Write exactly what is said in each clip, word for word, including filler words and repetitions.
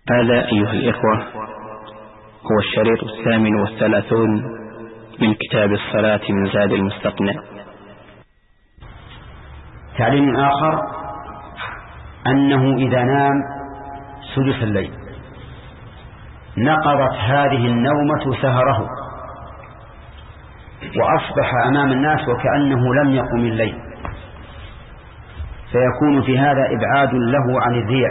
هذا أيها الإخوة هو الشريط الثامن والثلاثون من كتاب الصلاة من زاد المستقنع. تعليم آخر أنه إذا نام سدس الليل نقضت هذه النومة سهره وأصبح أمام الناس وكأنه لم يقم الليل، فيكون في هذا إبعاد له عن الرياء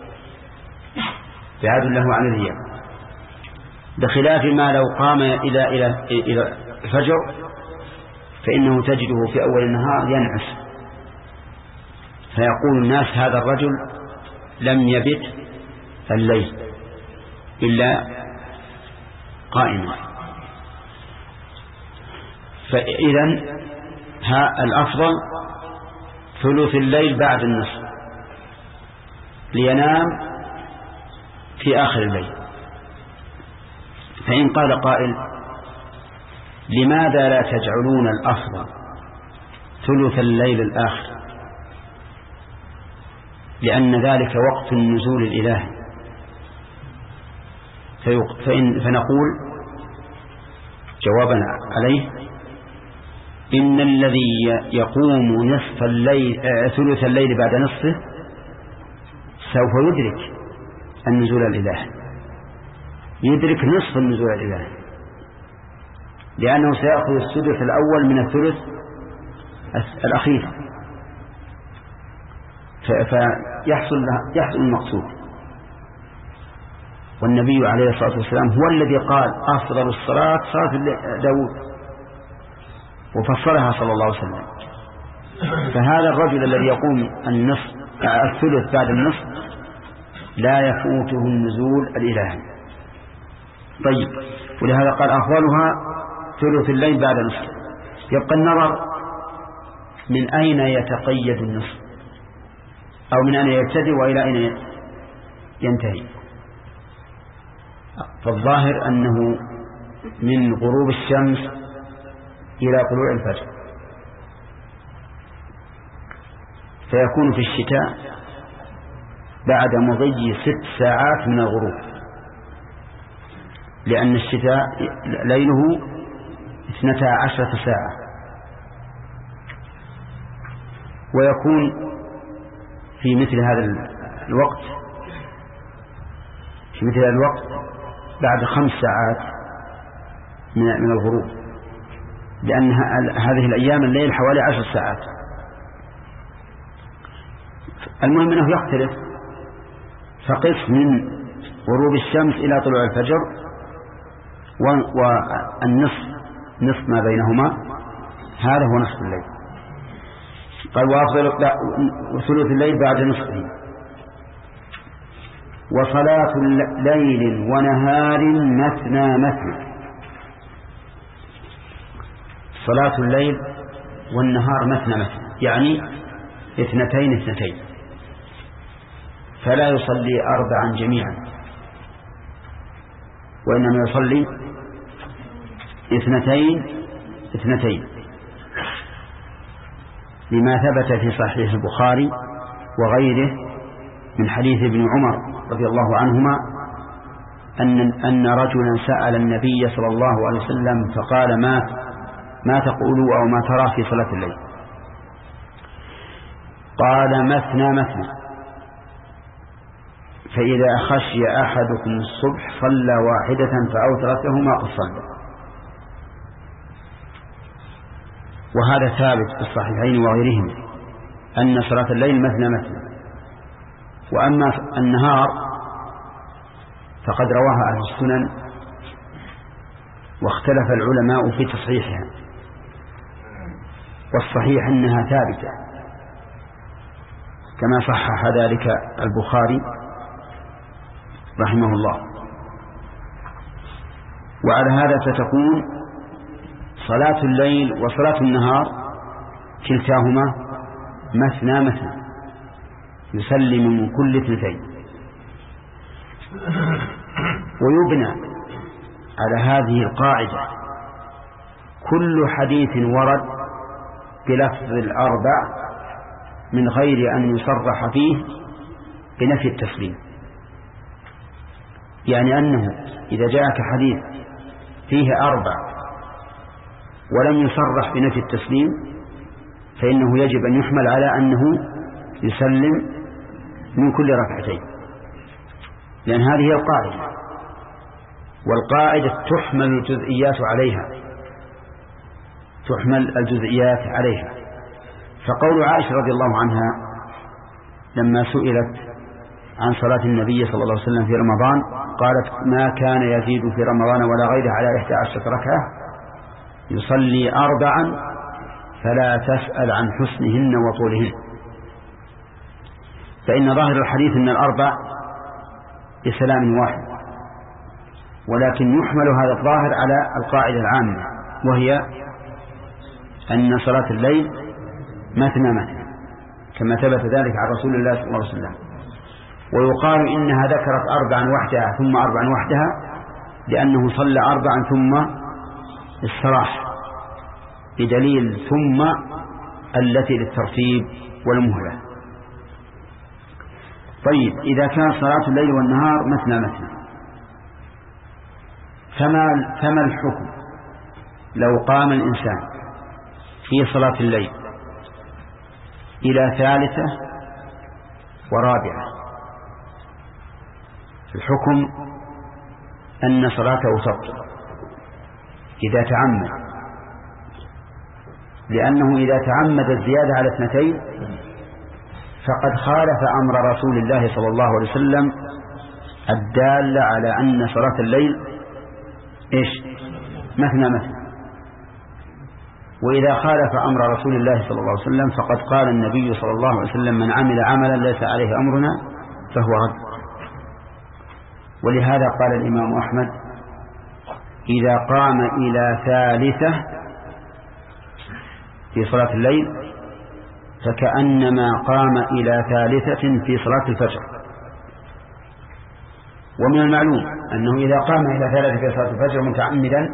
إبعاد له عن الرياء بخلاف ما لو قام إلى إلى إلى الفجر فإنه تجده في أول النهار ينعس، فيقول الناس هذا الرجل لم يبت الليل إلا قائما. فإذن الأفضل ثلث الليل بعد النصف لينام في آخر الليل. فإن قال قائل لماذا لا تجعلون الأفضل ثلث الليل الآخر؟ لأن ذلك وقت النزول الإلهي. فإن فنقول جوابا عليه إن الذي يقوم نصف الليل ثلث الليل بعد نصفه سوف يدرك النزول الإلهي، يدرك نصف النزول الإلهي، لأنه سيأخذ السدس الأول من الثلث الأخير، فيحصل يحصل المقصود. والنبي عليه الصلاة والسلام هو الذي قال أفضل الصلاة صلاة داود وفصلها صلى الله عليه وسلم. فهذا الرجل الذي يقوم النصف الثلث بعد النصف لا يفوته النزول الإلهي. طيب، ولهذا قال أفضلها ثلث الليل بعد النصف. يبقى النظر من أين يتقيد النصف أو من أين يبتدئ وإلى أين ينتهي. فالظاهر أنه من غروب الشمس إلى طلوع الفجر، فيكون في الشتاء بعد مضي ست ساعات من الغروب، لأن الشتاء ليله اثنتا عشرة ساعة. ويكون في مثل هذا الوقت في مثل هذا الوقت بعد خمس ساعات من الغروب، لأن هذه الأيام الليل حوالي عشر ساعات. المهم أنه يختلف، فقس من غروب الشمس إلى طلوع الفجر والنصف نصف ما بينهما هذا هو نصف الليل. قال وأفضل ثلث الليل بعد نصفه. وصلاة ليل ونهار مثنى مثنى. صلاة الليل والنهار مثنى مثنى يعني اثنتين اثنتين، فلا يصلي أربعا جميعا، وإنما يصلي اثنتين اثنتين، لما ثبت في صحيح البخاري وغيره من حديث ابن عمر رضي الله عنهما أن أن رجلا سأل النبي صلى الله عليه وسلم فقال ما ما تقول أو ما ترى في صلاة الليل؟ قال مثنى مثنى، فإذا خشي أحدكم الصبح صلى واحدة فأوترته ما قد صلى. وهذا ثابت في الصحيحين وغيرهم أن صلاة الليل مثنى مثنى. وأما النهار فقد رواها أهل السنن واختلف العلماء في تصحيحها، والصحيح أنها ثابتة كما صحح ذلك البخاري رحمه الله. وعلى هذا فتكون صلاة الليل وصلاة النهار كلتاهما مثنى مثنى، يسلم من كل اثنتين. ويبنى على هذه القاعدة كل حديث ورد بلفظ الأربع من غير أن يصرح فيه بنفي التسليم. يعني أنه إذا جاءك حديث فيه أربع ولم يصرح بنفي التسليم فإنه يجب أن يحمل على أنه يسلم من كل ركعتين، لأن هذه هي القاعدة، والقاعدة تحمل الجزئيات عليها تحمل الجزئيات عليها فقول عائشة رضي الله عنها لما سئلت عن صلاة النبي صلى الله عليه وسلم في رمضان قالت ما كان يزيد في رمضان ولا غيره على إحدى عشرة ركعة يصلي أربعا فلا تسأل عن حسنهن وطولهن، فإن ظاهر الحديث أن الأربع بسلام واحد، ولكن يحمل هذا الظاهر على القاعدة العامة وهي أن صلاة الليل مثنى مثنى كما ثبت ذلك عن رسول الله صلى الله عليه وسلم. ويقال إنها ذكرت أربعا وحدها ثم أربعا وحدها لأنه صلى أربعا ثم استراح بدليل ثم التي للترتيب والمهلة. طيب إذا كان صلاة الليل والنهار مثنى مثنى فما, فما الحكم لو قام الإنسان في صلاة الليل إلى ثالثة ورابعة؟ الحكم أن صلاته تبطل إذا تعمد، لأنه إذا تعمد الزيادة على اثنتين فقد خالف أمر رسول الله صلى الله عليه وسلم الدال على أن صلاة الليل إيش مثنى مثنى. وإذا خالف أمر رسول الله صلى الله عليه وسلم فقد قال النبي صلى الله عليه وسلم من عمل عملا ليس عليه أمرنا فهو رد. ولهذا قال الإمام أحمد إذا قام إلى ثالثة في صلاة الليل فكأنما قام إلى ثالثة في صلاة الفجر. ومن المعلوم أنه إذا قام إلى ثالثة في صلاة الفجر متعمدا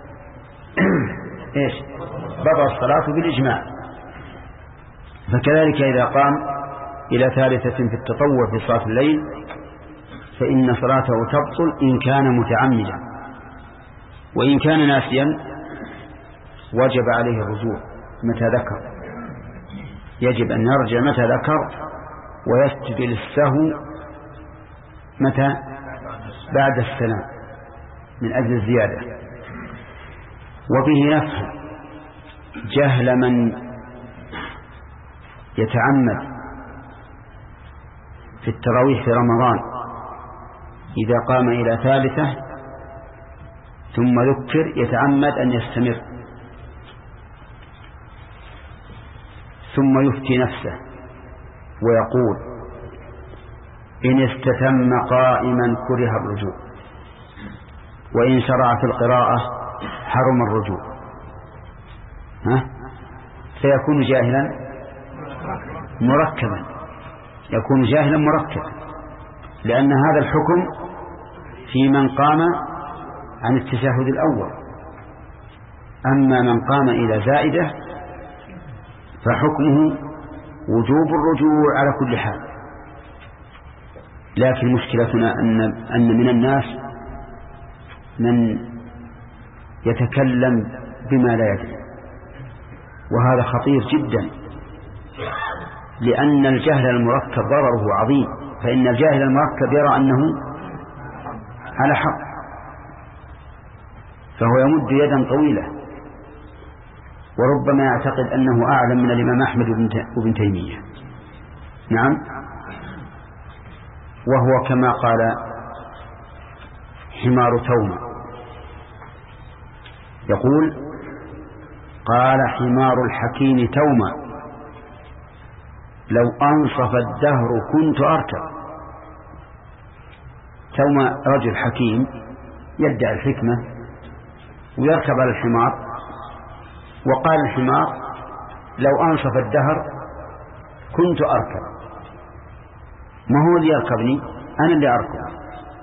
إيش بطل الصلاة بالإجماع، فكذلك إذا قام إلى ثالثة في التطوع في صلاة الليل فإن صلاته تبطل إن كان متعمدا، وإن كان ناسيا وجب عليه الرجوع متى ذكر، يجب أن يرجع متى ذكر ويسجد للسهو متى بعد السلام من أجل الزيادة. وبه نفهم جهل من يتعمد في التراويح في رمضان إذا قام إلى ثالثة ثم ذكر يتعمد أن يستمر ثم يفتي نفسه ويقول إن استتم قائما كره الرجوع وإن شرع في القراءة حرم الرجوع، ها؟ فيكون جاهلا مركبا يكون جاهلا مركبا لأن هذا الحكم في من قام عن التشهد الأول، أما من قام إلى زائدة فحكمه وجوب الرجوع على كل حال. لكن مشكلتنا أن, أن من الناس من يتكلم بما لا يدري، وهذا خطير جدا، لأن الجهل المركب ضرره عظيم، فإن الجاهل المركب يرى أنه على حق فهو يمد يدا طويلة وربما يعتقد أنه أعلم من الإمام أحمد وابن تيمية. نعم، وهو كما قال حمار توما، يقول قال حمار الحكيم توما لو أنصف الدهر كنت أركب. توما رجل حكيم يدعي الحكمة ويركب على الحمار، وقال الحمار لو أنصف الدهر كنت أركب، ما هو اللي يركبني أنا اللي أركب،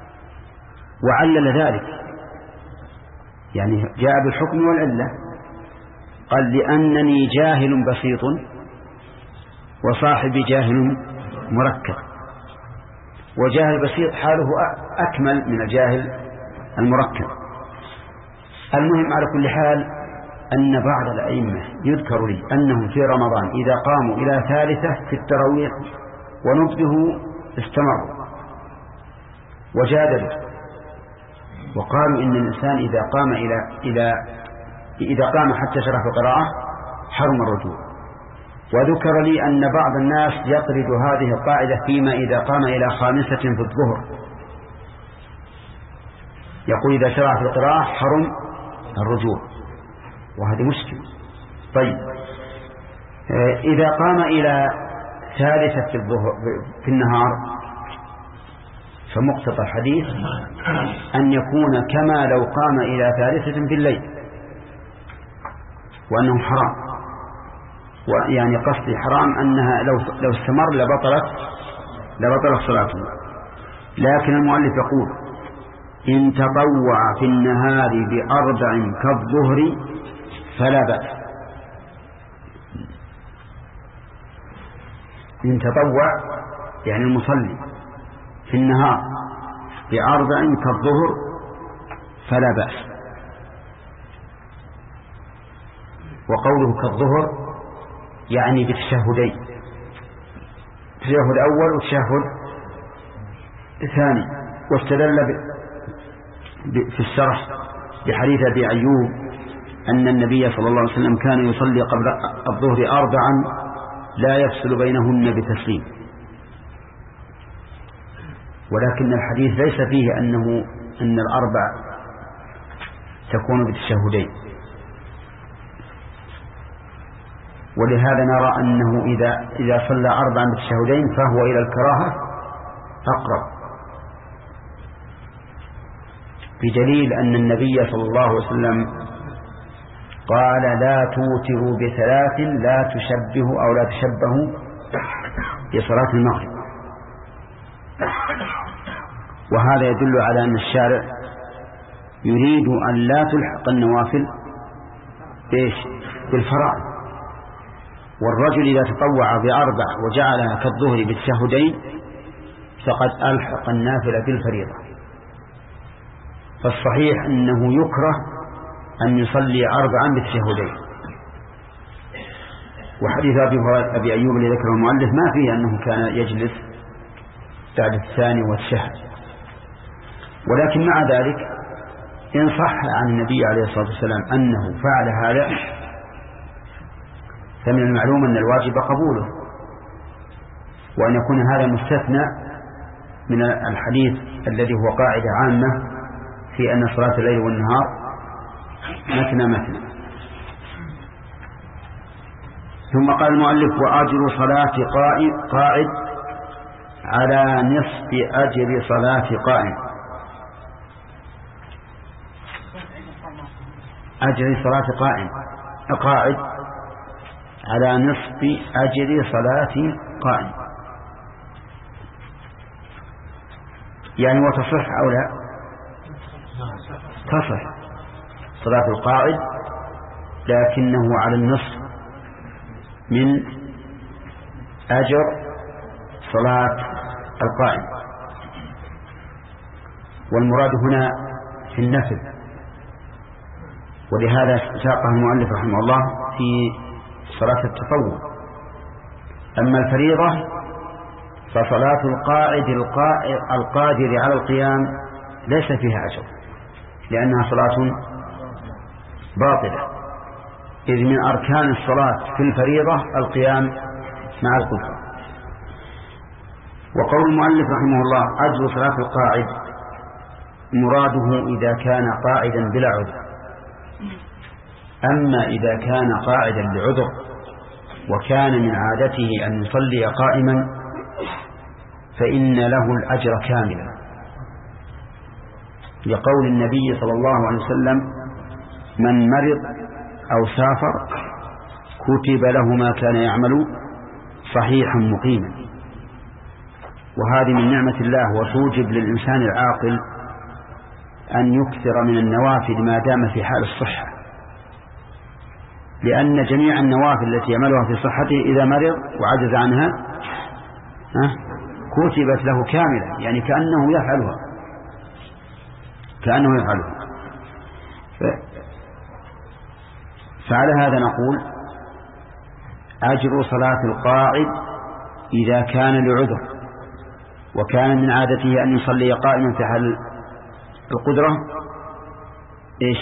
وعلل ذلك يعني جاء بالحكم والعلة، قال لأنني جاهل بسيط وصاحبي جاهل مركب. والجاهل البسيط حاله أكمل من الجاهل المركب. المهم على كل حال أن بعض الأئمة يذكر لي أنهم في رمضان إذا قاموا إلى ثالثة في التراويح ونبذه استمروا وجادلوا وقالوا إن الإنسان إذا قام إلى إلى إذا قام حتى شرح القراءة حرم الرجوع. وذكر لي أن بعض الناس يطرد هذه القاعدة فيما إذا قام إلى خامسة في الظهر، يقول إذا شرع في القراءة حرم الرجوع، وهذه مشكلة. طيب إذا قام إلى ثالثة في الظهر في النهار فمقتضى الحديث أن يكون كما لو قام إلى ثالثة في الليل، وأنه حرام. ويعني قصدي حرام أنها لو لو استمر لبطلت لبطلت صلاته. لكن المؤلف يقول إن تطوع في النهار بأربع كالظهر فلا بأس. إن تطوع يعني المصلي في النهار بأربع كالظهر فلا بأس. وقوله كالظهر يعني بالتشهدين، التشهد الأول والتشهد الثاني. واستدل في الشرح بحديث أبي أيوب أن النبي صلى الله عليه وسلم كان يصلي قبل الظهر أربعا لا يفصل بينهن بتسليم. ولكن الحديث ليس فيه أنه أن الأربع تكون بالتشهدين، ولهذا نرى أنه إذا إذا صلى أربعا بالتشهدين فهو إلى الكراهة أقرب، بدليل أن النبي صلى الله عليه وسلم قال لا توتروا بثلاث لا تشبهوا أو لا تشبهوا بصلاة المغرب. وهذا يدل على أن الشارع يريد أن لا تلحق النوافل بالفرائض. والرجل إذا تطوع بأربع وجعلها كالظهر بالتشهدين فقد ألحق النافلة بالفريضة. فالصحيح أنه يكره أن يصلي أربعا بالتشهدين. وحديث أبي أيوب الذي ذكره المؤلف ما فيه أنه كان يجلس بعد الثاني والشهد. ولكن مع ذلك إن صح عن النبي عليه الصلاة والسلام أنه فعل هذا فمن المعلوم أن الواجب قبوله، وأن يكون هذا مستثنى من الحديث الذي هو قاعدة عامة في أن صلاة الليل والنهار مثنى مثنى. ثم قال المؤلف وأجر صلاة قاعد على نصف أجر صلاة قائم. أجر صلاة قائم قاعد على نصف أجر صلاة قائم، يعني وتصح أو لا تصح صلاة القاعد، لكنه على النصف من أجر صلاة القائم. والمراد هنا في النفل، ولهذا ساقه المؤلف رحمه الله في صلاة التطوع. أما الفريضة فصلاة القاعد القادر على القيام ليس فيها أجر، لأنها صلاة باطلة، إذ من أركان الصلاة في الفريضة القيام مع القدرة. وقول المؤلف رحمه الله أجر صلاة القاعد مراده إذا كان قاعدا بلا عذر. أما إذا كان قاعدا لعذر وكان من عادته أن يصلي قائما فإن له الأجر كاملا، لقول النبي صلى الله عليه وسلم من مرض أو سافر كتب له ما كان يعمل صحيحا مقيما. وهذه من نعمة الله وتوجب للإنسان العاقل أن يكثر من النوافل ما دام في حال الصحة، لأن جميع النوافل التي يعملها في صحته إذا مرض وعجز عنها كتبت له كاملة، يعني كأنه يفعلها كأنه يفعلها ف... فعلى هذا نقول أجر صلاة القاعد إذا كان لعذر وكان من عادته أن يصلي قائما في حال القدرة إيش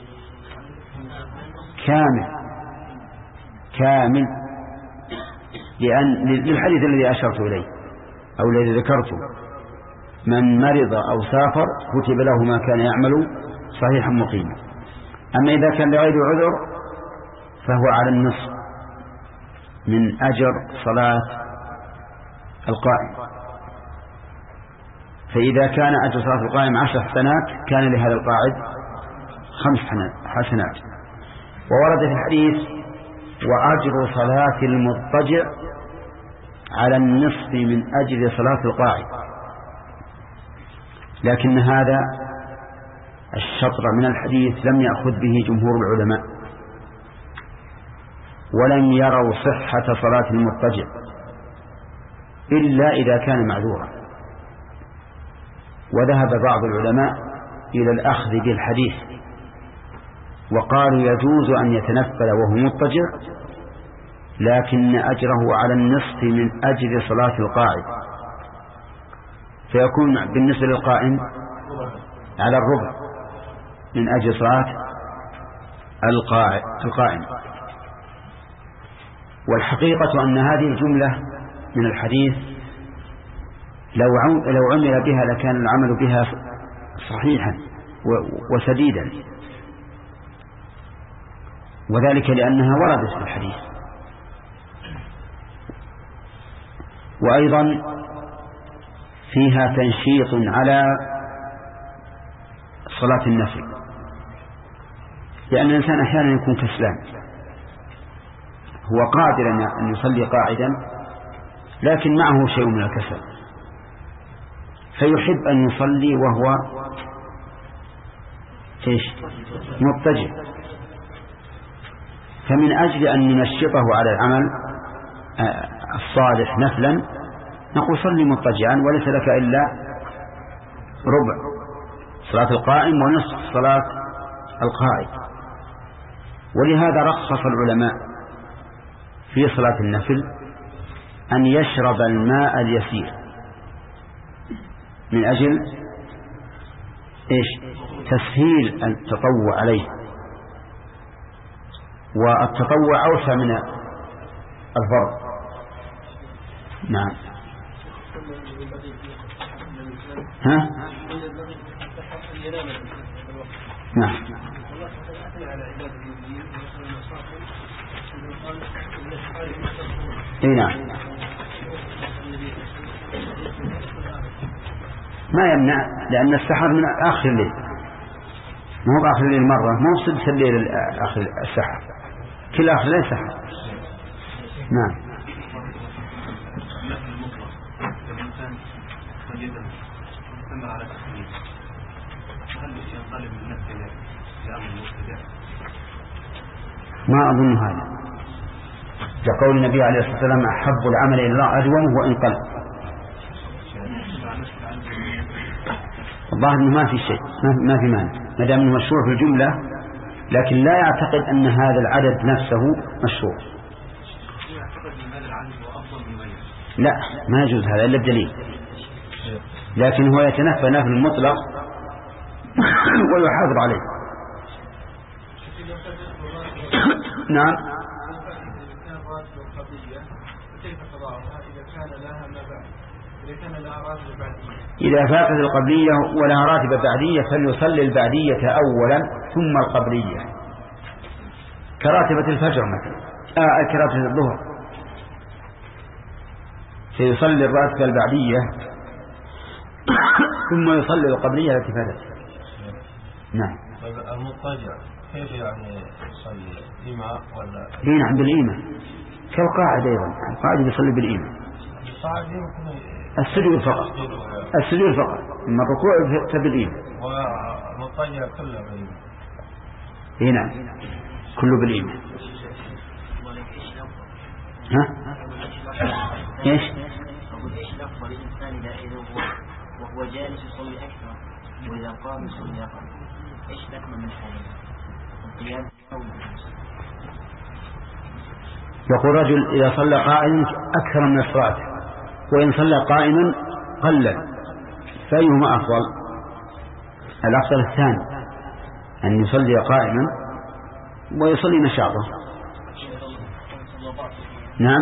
كامل كامل لأن للحديث الذي أشرت إليه أو الذي ذكرته من مرض أو سافر كتب له ما كان يعمل صحيحا مقيما. أما إذا كان لغير عذر فهو على النصف من أجر صلاة القائم. فإذا كان أجر صلاة القائم عشر حسنات كان لهذا القاعد خمس حسنات. وورد في الحديث وأجر صلاة المضطجع على النصف من أجل صلاة القاعد، لكن هذا الشطر من الحديث لم يأخذ به جمهور العلماء ولم يروا صحة صلاة المضطجع إلا إذا كان معذورا. وذهب بعض العلماء إلى الأخذ بالحديث وقالوا يجوز أن يتنفل وهو مضطجع لكن أجره على النصف من أجل صلاة القاعد، فيكون بالنسبة للقائم على الربع من أجل صلاة القائم. والحقيقة أن هذه الجملة من الحديث لو لو عمل بها لكان العمل بها صحيحا وسديدا، وذلك لأنها وردت في الحديث. وأيضا فيها تنشيط على صلاة النفل، لأن الإنسان أحيانا يكون كسلان، هو قادر أن يصلي قاعدا لكن معه شيء من الكسل، فيحب أن يصلي وهو إيش مضطجع. فمن أجل أن ننشطه على العمل الصالح نفلا نقول صلي مضطجعا وليس لك إلا ربع صلاة القائم ونصف صلاة القائد. ولهذا رخص العلماء في صلاة النفل أن يشرب الماء اليسير من أجل إيش تسهيل التطوع عليه، والتطوع أوسع من الفرض. نعم. ها؟ نعم. اي نعم. ما يمنع، لأن السحر من آخر الليل، ما هو آخر الليل مرة، ما هو سدس الليل آخر السحر، كل آخر الليل سحر. نعم. ما أظن هذا، كقول النبي عليه الصلاة والسلام أحب العمل إلى الله أدومه وإن قل. الظاهر أنه ما في شيء، ما في مانع ما دام أنه مشروع في الجملة، لكن لا يعتقد أن هذا العدد نفسه مشروع. لا، ما يجوز هذا إلا بدليل، لكن هو يتنفى نفي المطلق ويحافظ عليه. نعم. إذا فاتت القبلية ولها راتبة بعدية فليصلي البعدية أولا ثم القبلية، كراتبة الفجر مثلا، آه كراتبة الظهر، سيصلي الراتبة البعدية ثم يصلي القبلية التي فاتت. نعم. المضطجع كيف يعني يصلي إيماء ولا؟ نعم بالإيماء كالقاعد أيضا، القاعد يصلي بالإيماء. السجود فقط، السجود فقط، أما الركوع فبالإيماء. والمضطجع كله بالإيماء. إيه نعم كله بالإيماء. ها؟ إيش؟ هو جالس يصلي أكثر وإذا قام يصلي أقل، إيش الأكمل من حالنا؟ القيام أو الجلوس؟ يقول رجل إذا صلى قائما أكثر من الصلاة، وإن صلى قائما قلل، فأيهما أفضل؟ الأفضل الثاني، أن يصلي قائما ويصلي نشاطه. نعم.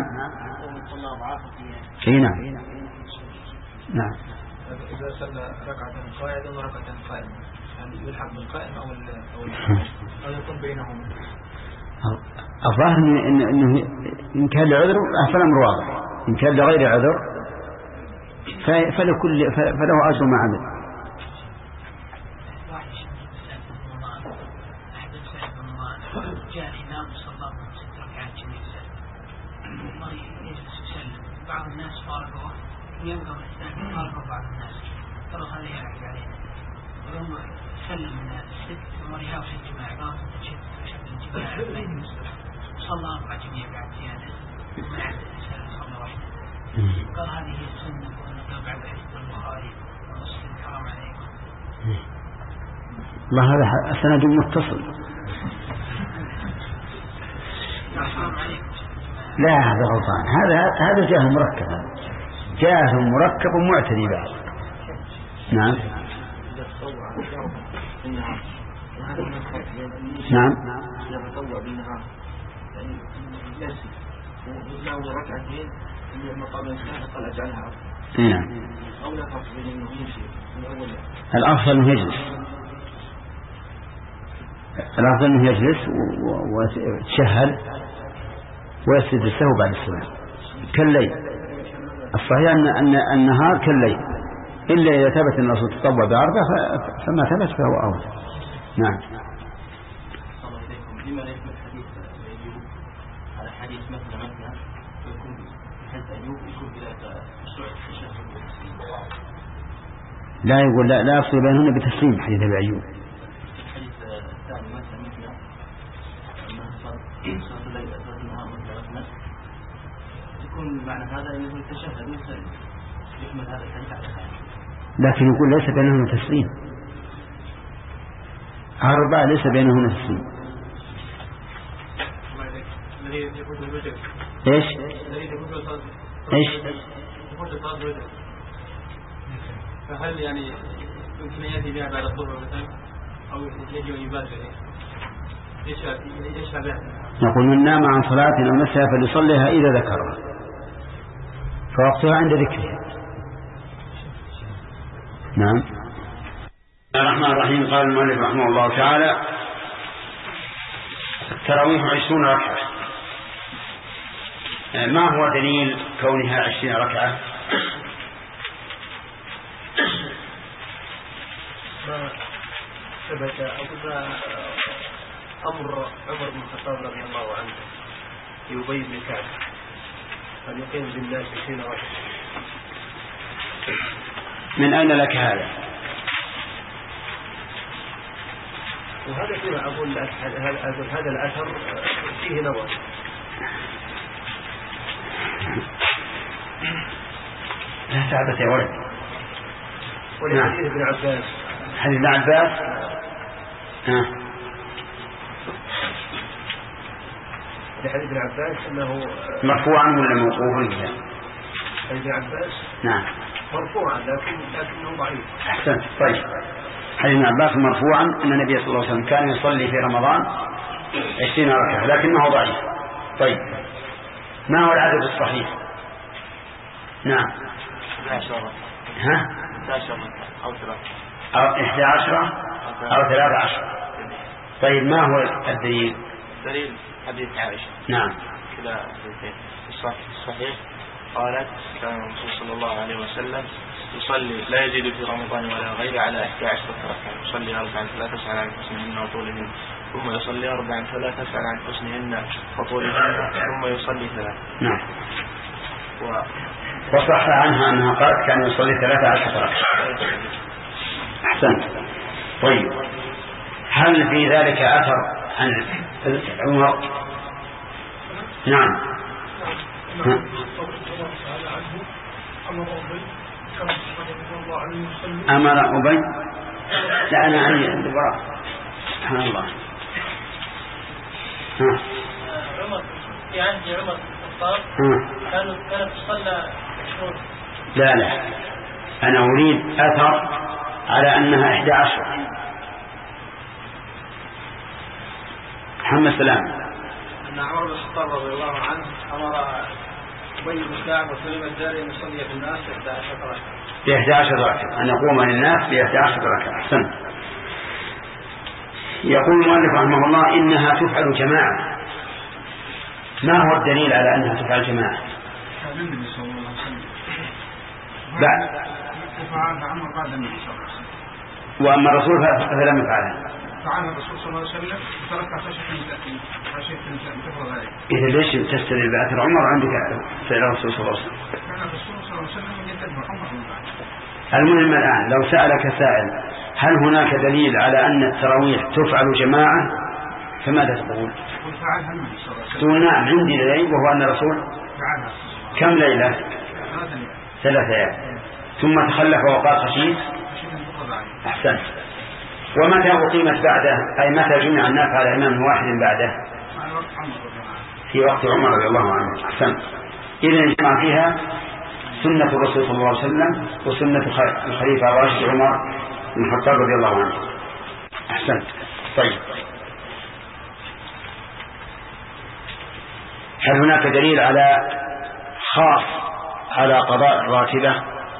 اي نعم. نعم. إذا صلى ركعة قائدا وركعة قائما، هل يلحق بالقائم أو أو يكون بينهما؟ الظاهر إن إنه إن كان لعذر فالأمر واضح، إن كان لغير عذر فلكل فله أجر ما عمل. جاء الإمام صلى الله عليه وسلم ركعات جميلة والله يجلس يسلم، بعض الناس فارقوا وينقض الثاني فارقوا بعض الناس، قالوا هذا يعرف علينا، ولما سلم من الست ثم رجعوا في الجماعة قالوا تشد تشد الجماعة لا يجلس، صلى أربع جميع بعد زيادة ومن عدد الإنسان صلى واحدة، قال هذه هي السنة ونقل بعد حديث البخاري ومسلم حرام عليكم. الله هذا السند متصل. لا هذا غلطان، هذا هذا جاهل مركب، جاهل مركب معتدي بعد. نعم. نعم. يتطوع بالنهار يعني يجلس وله ركعتين من مقام الإسلام قال أجعلها أفضل. نعم. أو لا فرق بين إنه يمشي من أول. الأفضل إنه يجلس. الأفضل إنه يجلس ويتشهد ويسجد السهو بعد السلام كالليل. الصحيح أن أن النهار كالليل، إلا إذا ثبت أن الرسول تطوع بعرفة فما ثبت فهو أولى. نعم. لما لا يثبت حديث أيوب على حديث مثل مثل يكون حديث أيوب يكون بلا تشهد؟ لا يقول لا لا يفصل بينهن بتسليم حديث أبي أيوب. الحديث الثاني مثل مثل صلاة الليل صلاة النهار مثل مثل يكون معنى هذا أنه يتشهد ويسلم، يحمل هذا الحديث على الثاني. لكن يقول ليس بينهن تسليم، أربعة ليس بينهن تسليم. ايش ايش فهل يعني يمكن يأتي بها بعد الظهر مثلا أو يجي ويبادر ايش ايش هذا؟ نقول من نام عن صلاة أو نسيها فليصليها إذا ذكرها فوقتها عند ذكرها. نعم. بسم الله الرحمن الرحيم. قال المؤلف رحمه الله تعالى: التراويح عشرون ركعة. ما هو دليل كونها عشرين ركعة؟ ما ثبت أو أمر عمر بن الخطاب رضي الله عنه يبين بن كعب أن يقيم بالناس عشرين ركعة. من أين لك هذا؟ وهذا فيما أقول هذا الأثر فيه نظر. لا ثابت يا ولد. ولحديث ابن عباس. حديث ابن عباس ها لحديث ابن عباس أنه مرفوعا ولا موقوفا كذا؟ حديث ابن عباس نعم مرفوعا لكن لكنه ضعيف. أحسن. طيب حديث ابن عباس مرفوعا أن النبي صلى الله عليه وسلم كان يصلي في رمضان عشرين ركعة لكنه ضعيف. طيب ما هو العدد الصحيح؟ نعم. ها؟ أو ثلاثة أو إحدى عشرة أو ثلاثة عشرة. طيب ما هو الدليل؟ دليل حديث عائشة. نعم. كلا الصحيح قالت كان الرسول صلى الله عليه وسلم يصلي لا يزيد في رمضان ولا غيره على إحدى عشرة ركعة، يصلي أربعا ثلاثة سأل عن حسنهن وطولهن، ثم يصلي أربعا ثلاثة سأل عن حسنهن وطولهن، ثم يصلي ثلاثة. نعم. و... وصح عنها أنها قالت كان يصلي ثلاثة عشرة ركعة. أحسنت. طيب هل في ذلك أثر عن عمر؟ نعم. أمر أبي لا أنا عندي عند براء سبحان الله. ها عمر في عهد عمر الخطاب كانوا كانت تصلى عشرون. لا لا أنا أريد أثر على أنها إحدى عشر. محمد سلام. أن عمر بن الخطاب رضي الله عنه أمر أبي بن كعب وسليم الداري أن يصلي بالناس إحدى عشر ركعة. بإحدى عشر ركعة أن يقوم للناس بإحدى عشر ركعة. أحسن. يقول المؤلف رحمه الله إنها تفعل جماعة. ما هو الدليل على أنها تفعل جماعة؟ كان النبي صلى الله عليه وسلم بعد فعل عمر بعد النبي صلى الله عليه وسلم. وأما الرسول فلم يفعلها. فعل الرسول صلى الله عليه وسلم ترك خشية خشية تفرض عليه. إذا ليش تستدل بأثر عمر عندك فعل الرسول صلى الله عليه وسلم؟ كان الرسول صلى الله عليه وسلم يتبع عمر من بعد. المهم الآن لو سألك سائل هل هناك دليل على أن التراويح تفعل جماعة فماذا تقول؟ فعلها النبي صلى الله عليه وسلم. تقول نعم عندي دليل وهو أن الرسول فعلها كم ليلة؟ ثلاثة أيام ثم تخلف وقال خشيت. أحسن. ومتى أقيمت بعده أي متى جمع الناس على إمام واحد بعده؟ في وقت عمر رضي الله عنه. أحسن. إذن جمع فيها سنة الرسول صلى الله عليه وسلم وسنة الخليفة الراشد عمر بن الخطاب رضي الله عنه. أحسنت. طيب هل هناك دليل على خاص على قضاء الراتبة؟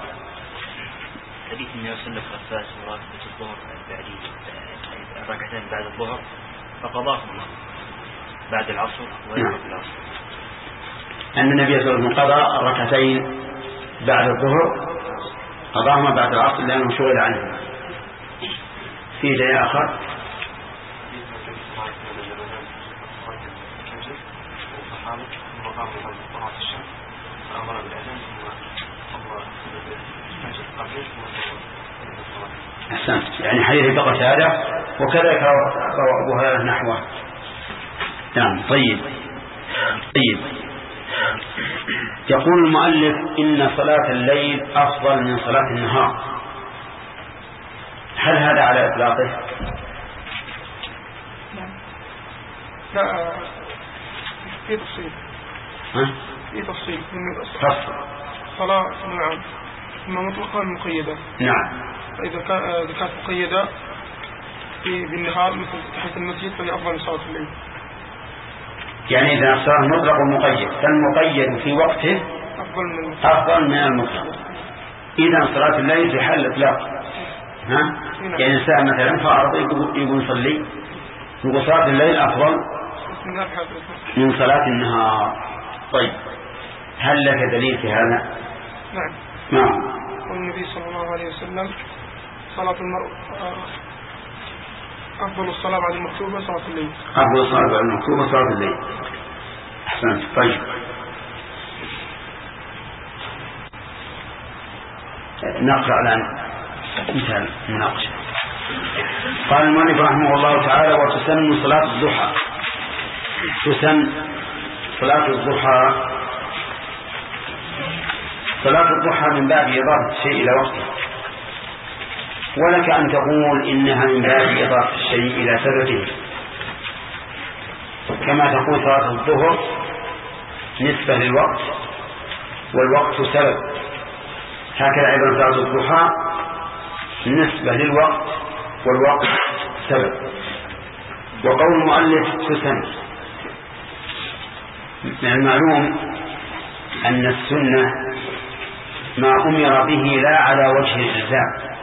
حديث من سنة الخفاس وراتبة الظهر بعد ركعتين بعد الظهر فقضاهم بعد العصر ويوم العصر. أن النبي صلى الله عليه وسلم قضى الركعتين بعد الظهر قضاهما بعد العصر لأنه شغل عنه. في دليل آخر؟ أحسنت. يعني حديث بقى هذا وكذلك روى أبو هريرة نحوه. نعم. طيب طيب يقول المؤلف إن صلاة الليل أفضل من صلاة النهار. هل هذا على إطلاقه؟ لا في تفصيل. ها؟ في تفصيل. تفصيل. صلاة نعم إما مطلقة مقيدة. نعم. فإذا كانت مقيدة في بالنهار مثل تحية المسجد فهي أفضل من صلاة الليل. يعني إذا صار مطلق ومقيد فالمقيد في وقته أفضل من أفضل من المطلق. إذا صلاة الليل في حال الإطلاق. ها؟ يعني إنسان مثلا فأرض يقول يصلي يقول صلاة الليل أفضل من صلاة النهار. طيب هل لك دليل في هذا؟ نعم. نعم. والنبي صلى الله عليه وسلم صلاة المرء أفضل الصلاة بعد المكتوبة صلاة الليل. أفضل الصلاة بعد المكتوبة صلاة الليل. أحسنت. طيب نقرأ الآن مثال مناقشة. قال المؤلف رحمه الله تعالى وتسن صلاة الضحى. تسن صلاة الضحى. صلاة الضحى من باب إضافة الشيء إلى وقته، ولك أن تقول إنها من باب إضافة الشيء إلى سببه، كما تقول صلاة الظهر نسبة للوقت والوقت سبب، هكذا أيضا صلاة الضحى نسبة للوقت والوقت سبب. وقول المؤلف تسن، من المعلوم أن السنة ما أمر به لا على وجه الإلزام،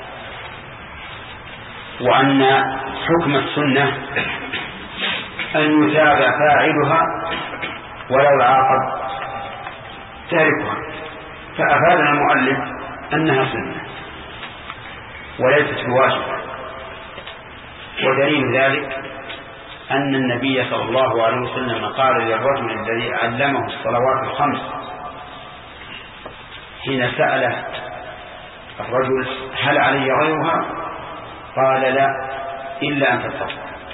وأن حكم السنة أن يثاب فاعلها ولا يعاقب تاركها، فأفادنا المؤلف أنها سنة وليست بواجبة. ودليل ذلك أن النبي صلى الله عليه وسلم قال للرجل الذي علمه الصلوات الخمس حين سأله الرجل هل علي غيرها؟ قال لا إلا أن تتقوا.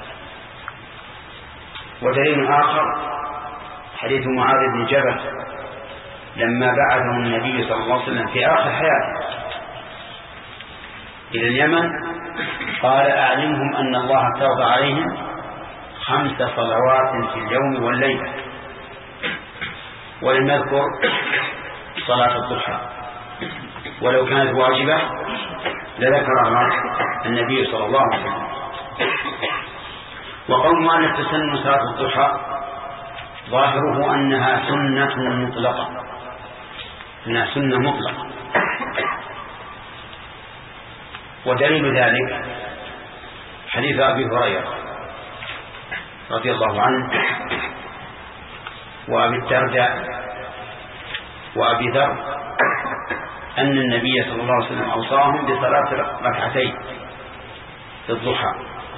ودليل آخر حديث معاذ بن جبل لما بعثه النبي صلى الله عليه وسلم في آخر حياته إلى اليمن قال أعلمهم أن الله افترض عليهم خمس صلوات في اليوم والليلة، ولم يذكر صلاة الضحى، ولو كانت واجبة لذكرها النبي صلى الله عليه وسلم. وقول مؤلف تسن صلاة الضحى ظاهره أنها سنة مطلقة، أنها سنة مطلقة. ودليل ذلك حديث أبي هريرة رضي الله عنه وأبي الدرداء وأبي ذر أن النبي صلى الله عليه وسلم أوصاهم بصلاة ركعتين الضحى.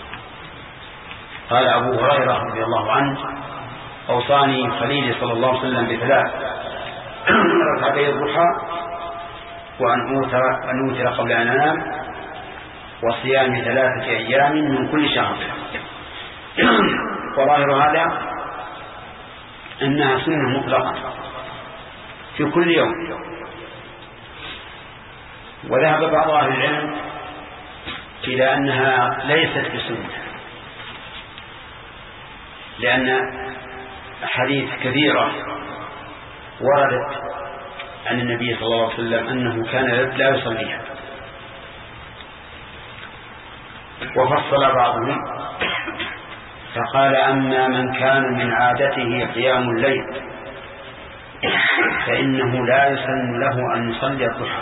قال أبو هريرة رضي الله عنه أوصاني خليلي صلى الله عليه وسلم بثلاث ركعتي الضحى، وأن أوتر قبل أن أنام، وصيام ثلاثة أيام من كل شهر. وظاهر هذا أنها سنة مطلقة في كل يوم. وذهب بعض أهل العلم إلى أنها ليست بسنة، لأن أحاديث كثيرة وردت عن النبي صلى الله عليه وسلم أنه كان لا يصليها. وفصل بعضهم فقال أما من كان من عادته قيام الليل فإنه لا يسن له أن يصلي الضحى،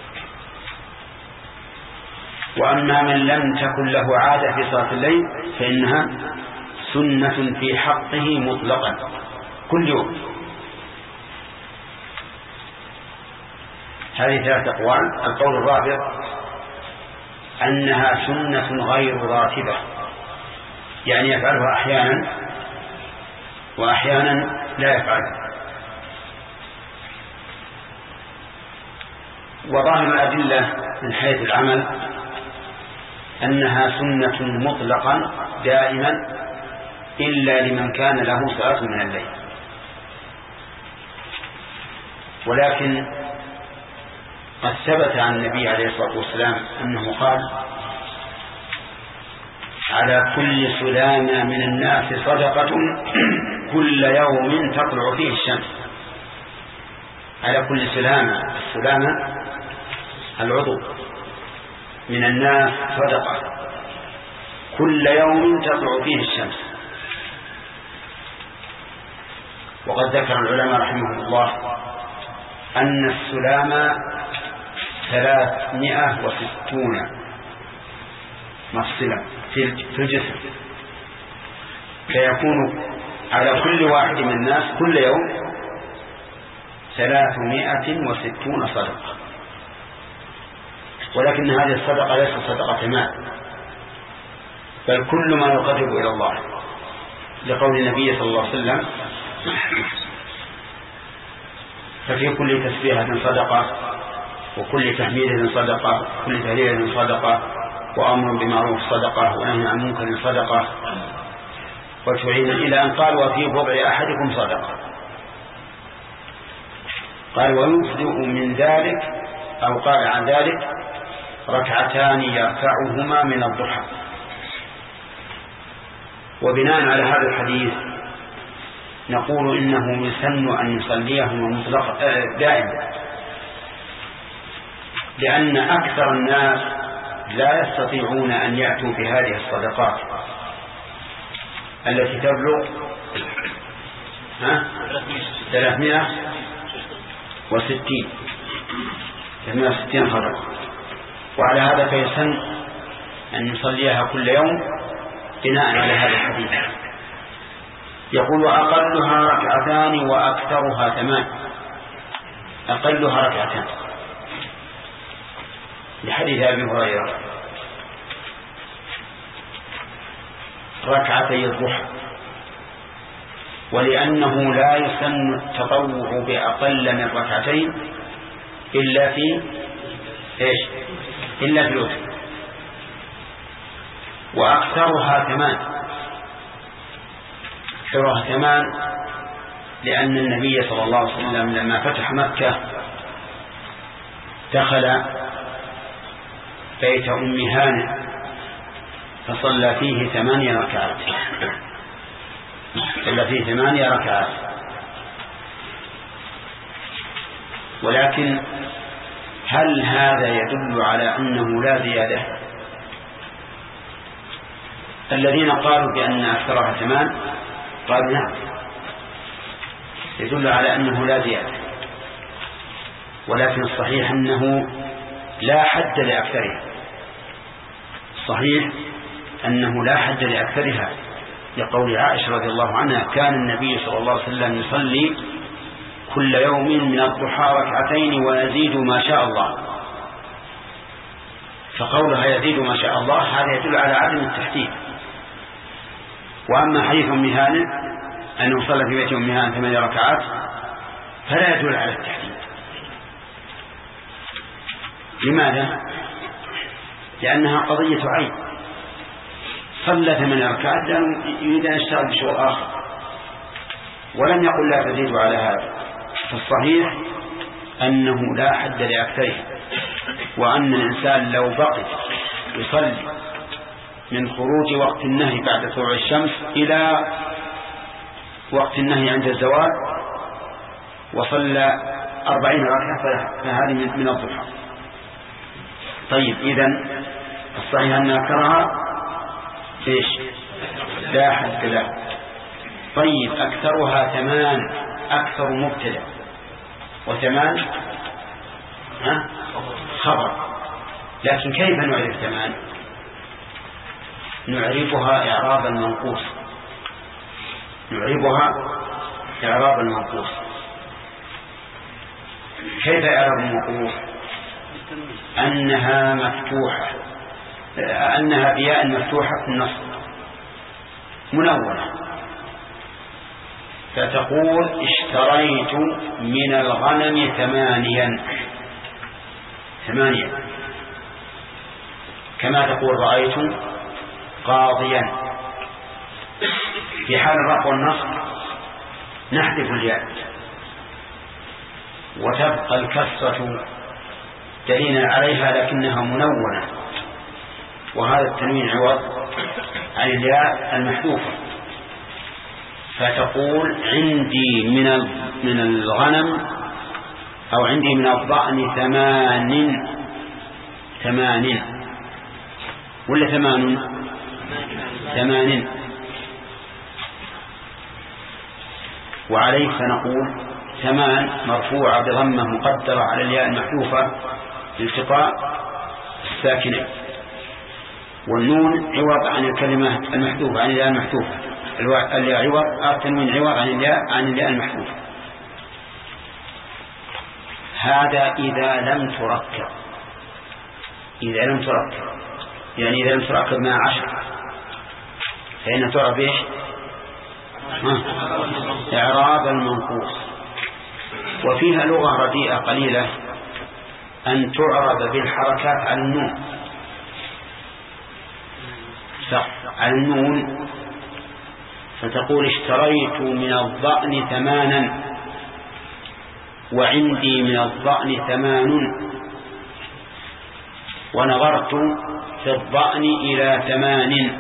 وأما من لم تكن له عادة في صلاة الليل فإنها سنة في حقه مطلقا كل يوم. هذه ثلاث أقوال. القول الرابع أنها سنة غير راتبة، يعني يفعلها أحيانا وأحيانا لا يفعلها. وظاهر الأدلة من حيث العمل أنها سنة مطلقا دائما إلا لمن كان له صلاة من الليل. ولكن قد ثبت عن النبي عليه الصلاة والسلام أنه قال على كل سلامة من الناس صدقة كل يوم تطلع فيه الشمس. على كل سلامة، السلامة العضو من الناس صدقة كل يوم تطلع فيه الشمس. وقد ذكر العلماء رحمهم الله أن السلامة ثلاثمائة وستون مفصلا في الجسم، فيكون على كل واحد من الناس كل يوم ثلاثمائة وستون صدقة. ولكن هذه الصدقة ليست صدقة مال، بل كل ما يقرب إلى الله، لقول النبي صلى الله عليه وسلم ففي كل تسبيحة صدقة، وكل تحميد صدقة، وكل تهليل صدقة، وأمر بمعروف صدقة، ونهي عن منكر صدقة، وتعين إلى أن قال وفي بضع أحدكم صدقة. قال ويفدئ من ذلك أو قال عن ذلك ركعتان يرفعهما من الضحى. وبناء على هذا الحديث نقول إنه يسن أن يصليهما مطلقا دائما، لأن أكثر الناس لا يستطيعون أن يأتوا بهذه الصدقات التي تبلغ ثلاثمائة وستين ثلاثمائة وستين صدقة. وعلى هذا فيسن أن يصليها كل يوم بناء على هذا الحديث. يقول أقلها ركعتان وأكثرها ثمان. أقلها ركعتان لحديث أبي هريرة ركعتي الضحى، ولأنه لا يسن التطوع بأقل من ركعتين إلا في إيش إلا في الوتر. وأكثرها ثمان، أكثرها ثمان لأن النبي صلى الله عليه وسلم لما فتح مكة دخل بيت أم هانئ فصلى فيه ثمانية ركعات صلى فيه ثمانية ركعات ولكن هل هذا يدل على أنه لا زيادة؟ الذين قالوا بأن أكثرها ثمان قالوا نعم يدل على أنه لا زيادة، ولكن الصحيح أنه لا حد لأكثرها. صحيح أنه لا حد لأكثرها لقول عائشة رضي الله عنها كان النبي صلى الله عليه وسلم يصلي كل يوم من الضحى ركعتين ويزيد ما شاء الله، فقولها يزيد ما شاء الله هذا يدل على عدم التحديد. وأما حديث أم هانئ أنه صلى في بيت أم هانئ ثمانية ركعات فلا يدل على التحديد. لماذا؟ لأنها قضية عين، صلى ثمانية ركعات لأنه يريد أن يشتغل بشيء آخر ولم يقل لا تزيد على هذا. فالصحيح أنه لا حد لأكثره، وأن الإنسان لو بقي يصلي من خروج وقت النهي بعد طلوع الشمس إلى وقت النهي عند الزوال وصلى أربعين ركعة فهذه من الضحى. طيب إذن الصحيح أن أكثرها إيش؟ لا حد له. طيب أكثرها ثمان، أكثر مبتدأ وثمان ها خبر، لكن كيف نعرف ثمان؟ نعرفها إعراب المنقوص نعرفها إعراب المنقوص كيف إعراب المنقوص؟ أنها مفتوحة، أنها بياء مفتوحة في النصب منونة، فتقول اشتريت من الغنم ثمانيا ثمانيا كما تقول رأيت قاضيا. في حال الرفع والنصب نحذف الياء وتبقى الكسرة دليلا عليها لكنها منونة، وهذا التنوين عوض عن الياء المحذوفة، فتقول عندي من من الغنم أو عندي من الضأن ثمان ثمان ولا ثمان ثمان وعليه فنقول ثمان مرفوعة بضمة مقدرة على الياء المحذوفة لالتقاء الساكنين، والنون عوض عن الكلمة المحذوفة عن الياء المحذوفة، الياء عوض التنوين عوض عن الياء عن الياء المحذوفة. هذا إذا لم تركب إذا لم تركب يعني إذا لم تركب مع عشر فإن تعرف إيش؟ إعراب المنقوص. وفيها لغة رديئة قليلة أن تعرب بالحركات على النون، صح على النون، فتقول اشتريت من الضأن ثمانا وعندي من الضأن ثمان ونظرت في الضأن إلى ثمان.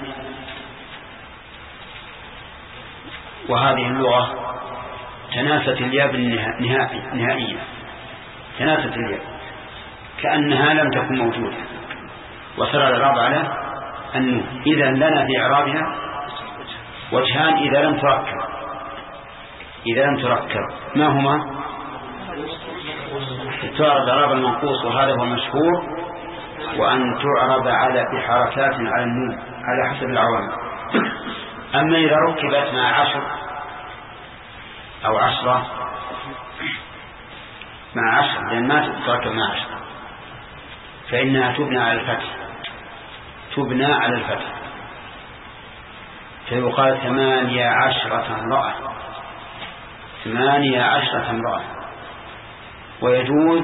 وهذه اللغة تناست الياء بالنهائية، تناست الياء كأنها لم تكن موجودة وصار الإعراب على النون. إذا لنا في إعرابها وجهان إذا لم تركب إذا لم تركب ما هما؟ تعرب إعراب المنقوص وهذا هو المشهور، وأن تعرب على بحركات على النون على حسب العوامل. أما إذا ركبت مع عشر أو عشرة مع عشر لأن ما تركب مع عشر فإنها تبنى على الفتح تبنى على الفتح فيقال ثمانية عشرة امرأة ثمانية عشرة امرأة. ويجوز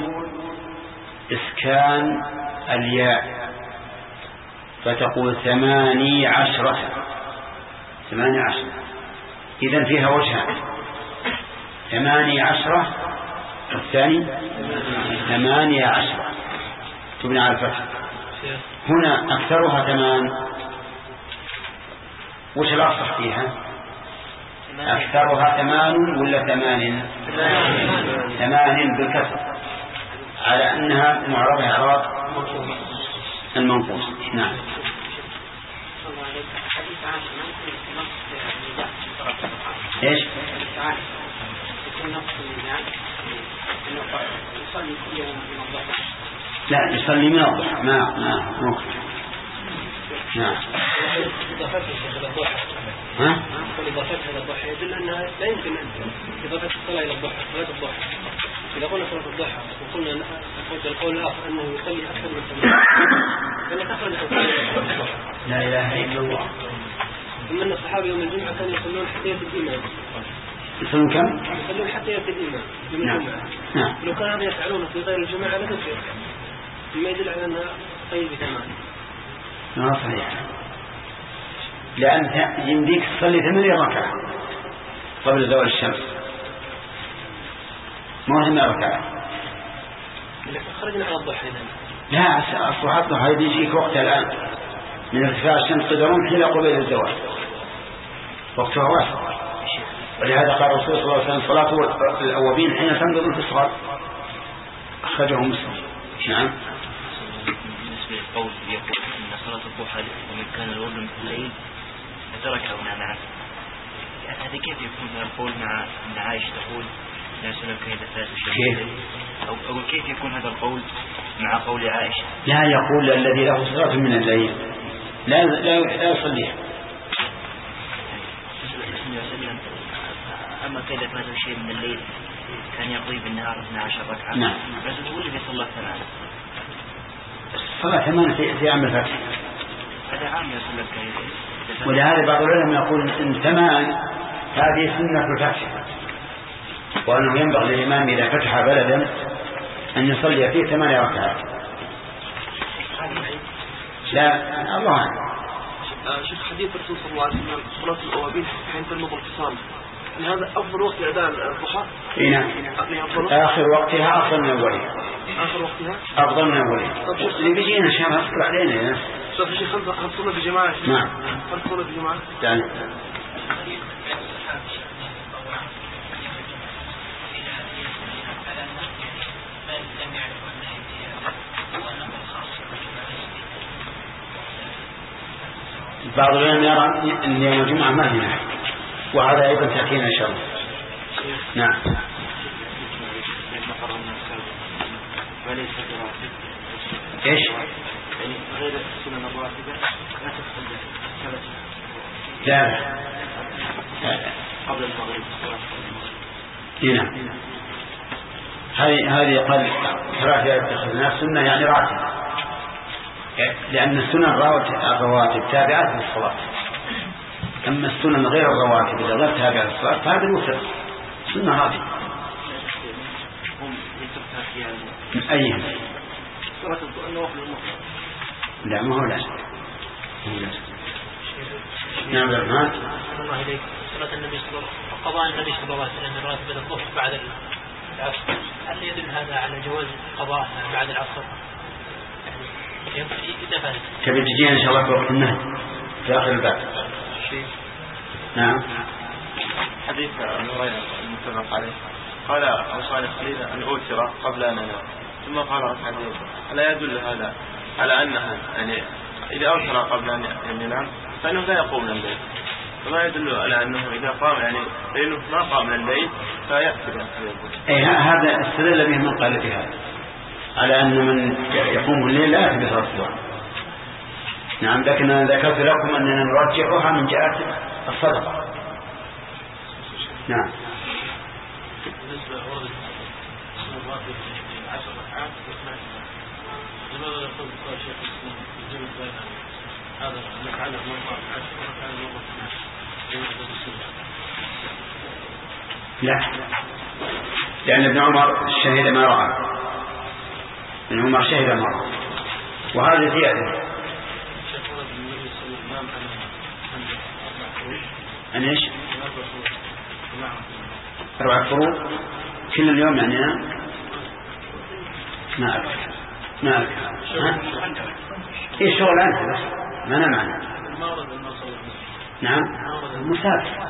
إسكان الياء فتقول ثماني عشرة ثمانية عشرة. إذن فيها وجهان، ثمانية عشرة والثاني ثمانية عشرة تبنى على الفتح هنا أكثرها ثمان، وش الأصح فيها؟ أكثرها ثمان ولا ثمان؟ ثمان بالكسر، على أنها معربة إعراب المنقوص. نعم. إيش؟ لا يصلي من الضحى ما ما ممكن. نعم. ها؟ إضافتها إلى الضحى يدل أنها لا يمكن إضافة الصلاة إلى الضحى، صلاة الضحى. إذا قلنا صلاة الضحى وقلنا أخرج القول الآخر أنه يصلي أكثر من ثمان، فإنك أخرج الضحى. لا إله إلا الله. ثم أن الصحابة يوم الجمعة كانوا يصلون حتى يأتي الإمام. يصلون كم؟ يصلون حتى يأتي الإمام يوم نعم. الجمعة. نعم. لو كان هذا يفعلونه في غير الجمعة لكثير، مما يدل على أنها طيب ثمان. ما صحيح، لأن يمديك تصلي ثمانية ركعة قبل زوال الشمس، ما ثمانية ركعات. خرجنا على الضحى إذن. لا أصبح الضحى يجيك وقتها الآن من ارتفاع الشمس قدرون حين قبيل الزوال، وقتها واسع. ولهذا قال الرسول صلى الله عليه وسلم صلاة الأوابين حين تنقض الفصال، أخرجه مسلم. نعم. بالنسبة للقول يقول أن صلاة الضحى ومن كان الورد من الليل فتركه معه، هذا كيف يكون هذا القول مع أن عائشة تقول لا سلم كيف فات الشيء، أو أو كيف يكون هذا القول مع قول عائشة؟ لا يقول الذي له صلاة من الليل لا لا لا يصليها. أما كيف فات شيء من الليل كان يقضي بالنهار اثنتا عشرة ركعة. نعم. بس هو اللي صلى ثمان. صلاة ثمان في في عام الفتح. هذا عام يصلى كيف. ولهذا بعض العلماء يقول إن ثمان هذه سنة الفتح، وأنه ينبغي للإمام إذا فتح بلدا أن يصلي فيه ثمان ركعات. لا الله عنه. شوف حديث الرسول صلى الله عليه وسلم صلاة الأوابين حين تنقض الفصال، هذا أفضل وقت أداء الضحى. نعم. آخر وقتها أفضل من أولها. آخر وقتها أفضل من أولها. اللي بيجينا شهر أصبح علينا. صار في شيء خمسة خمسة بجماعة. نعم. خمسة بجماعة. يعني. بعض العلماء يرى أن يوم الجمعة ما هنا، وهذا أيضا تأتينا إن شاء الله. نعم. إيش؟ يعني غير السنن الراتبة لا تفصل ثلاث. لا لا. قبل المغرب. نعم. هذه هذه قال ثلاثة اتخذناها سنة يعني راتبة، لأن السنن الرواتب تابعة للصلاة، أما السنن غير الرواتب إذا غير تابعة للصلاة فهذا الوتر سنة راتبة. من أيهم؟ لا ما هو لازم. نعم الرحمن. الله إليك. صلاة النبي صلى الله عليه وسلم قضاء النبي صلى الله عليه وسلم راتبة الظهر بعد العصر، هل يدل هذا على جواز قضاء بعد العصر؟ تبي تجينا إن شاء الله في وقت النهي في آخر الباب. نعم. حديث ابن هريرة المتفق عليه قال أوصاني خليل أن أوتر قبل أن أنام، ثم قال الحديث ألا يدل هذا على أنه يعني إذا أوتر قبل أن ينام فإنه لا يقوم من الليل، فما يدل على أنه إذا قام يعني لأنه ما قام من الليل فيأتي. أي هذا استدل به من قال في هذا على أن من يقوم الليل لا يأتي بصلاة الضحى. نعم. لكن أنا ذكرت لكم أننا نرجحها من جهة الصدقة. نعم. بالنسبة لورد الراتب عشر ركعات واثنان، لماذا يقول شيخ الإسلام يجب بين هذا نفعله مرة عشر ركعات ومرة اثنان؟ لا، لأن ابن عمر شهد ما رأى، ابن عمر شهد ما رأى، وهذا زيادة. أن إيش؟ أربعة فروض كل اليوم يعني ما أعرف. نعم. في شغل أنت بس ما أنا معنا. نعم مسافر.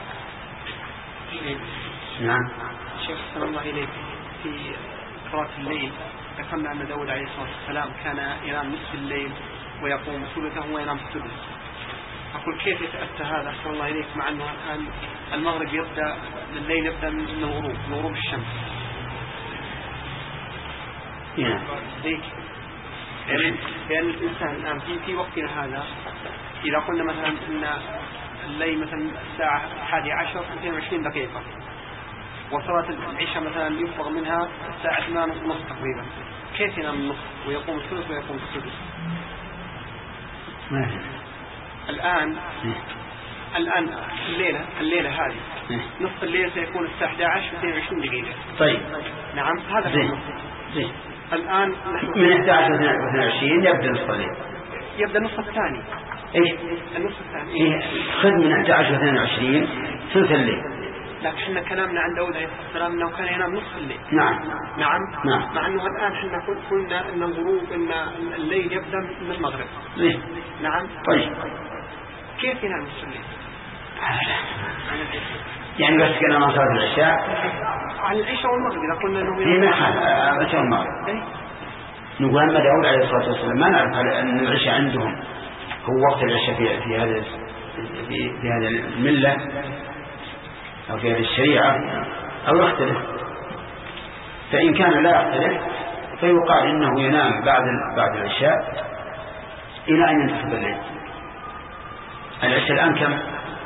نعم. شيخ صلى الله عليه في قراءة الليل ذكرنا أن داود عليه الصلاة والسلام كان ينام نصف الليل ويقوم ثلثه وينام الثلث. أقول كيف يتأتى هذا صلى الله عليه مع أنه الآن المغرب يبدأ الليل يبدأ من الغروب من غروب الشمس. نعم. يعني لأن الإنسان الآن في في وقتنا هذا إذا قلنا مثلا أن الليل مثلا الساعة الحادية عشر اثنين وعشرين دقيقة وصلاة العشاء مثلا يفرغ منها الساعة ثمانية ونص تقريبا، كيف ينام النصف ويقوم الثلث ويقوم السدس؟ الآن الآن الليلة الليلة هذه نصف الليل سيكون الساعة أحد عشر واثنين وعشرين دقيقة. طيب. نعم هذا زين. زين. الآن من أحد عشر واثنين وعشرين يبدأ نصف الليل. يبدأ النصف الثاني. إيش؟ النصف الثاني. إيه خذ من أحد عشر واثنين وعشرين ثلث الليل. لكن احنا كلامنا عن داود عليه السلام انه كان ينام نصف الليل. نعم. نعم. نعم. مع انه الان احنا قلنا ان الغروب ان الليل يبدا من المغرب. ليه؟ نعم. طيب. كيف ينام نصف الليل؟ يعني بس كنا ما صلاه العشاء. عن العشاء والمغرب اذا قلنا انه في محل العشاء والمغرب. إيه؟ نقول أما داود عليه الصلاة والسلام ما نعرف أن العشاء عندهم هو وقت العشاء في في هذا في في هذه الملة أو في هذه الشريعة أو يختلف. فإن كان لا يختلف فيقال إنه ينام بعد بعد العشاء إلى أن ينتصف الليل. العشاء الآن كم؟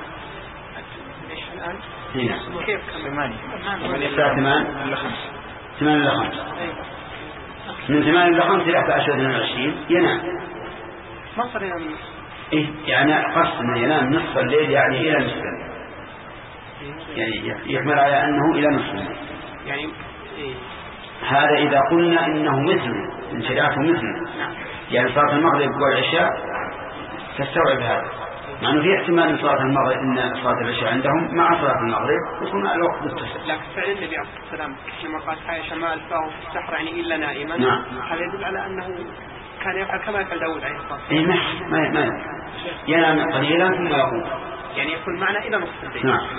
الآن هنا كيف ثمانية الساعة ثمان إلى خمس ثمان إلى خمس من ثمان إلى خمس إلى أحد عشر واثنين وعشرين ينام. ما صار ينام. إيه يعني قصد أنه ينام نصف الليل يعني إلى نصف الليل، يعني يحمل على أنه إلى نصف الليل. يعني إيه؟ هذا إذا قلنا إنه مثل انشراحه مثل يعني صلاة المغرب والعشاء تستوعب هذا، مع أنه في احتمال أن صلاة المغرب إن صلاة العشاء عندهم مع صلاة المغرب يكون الوقت متصل. لكن فعل النبي عليه الصلاة والسلام لما قال عائشة ما ألفاه في السحر يعني إلا نائما. نعم. هذا يدل على أنه كان يفعل كما يفعل داود عليه الصلاة والسلام. إيه ما ما ما ينام قليلا ثم يقوم. يعني يكون معنا إلى نصف الليل. نعم.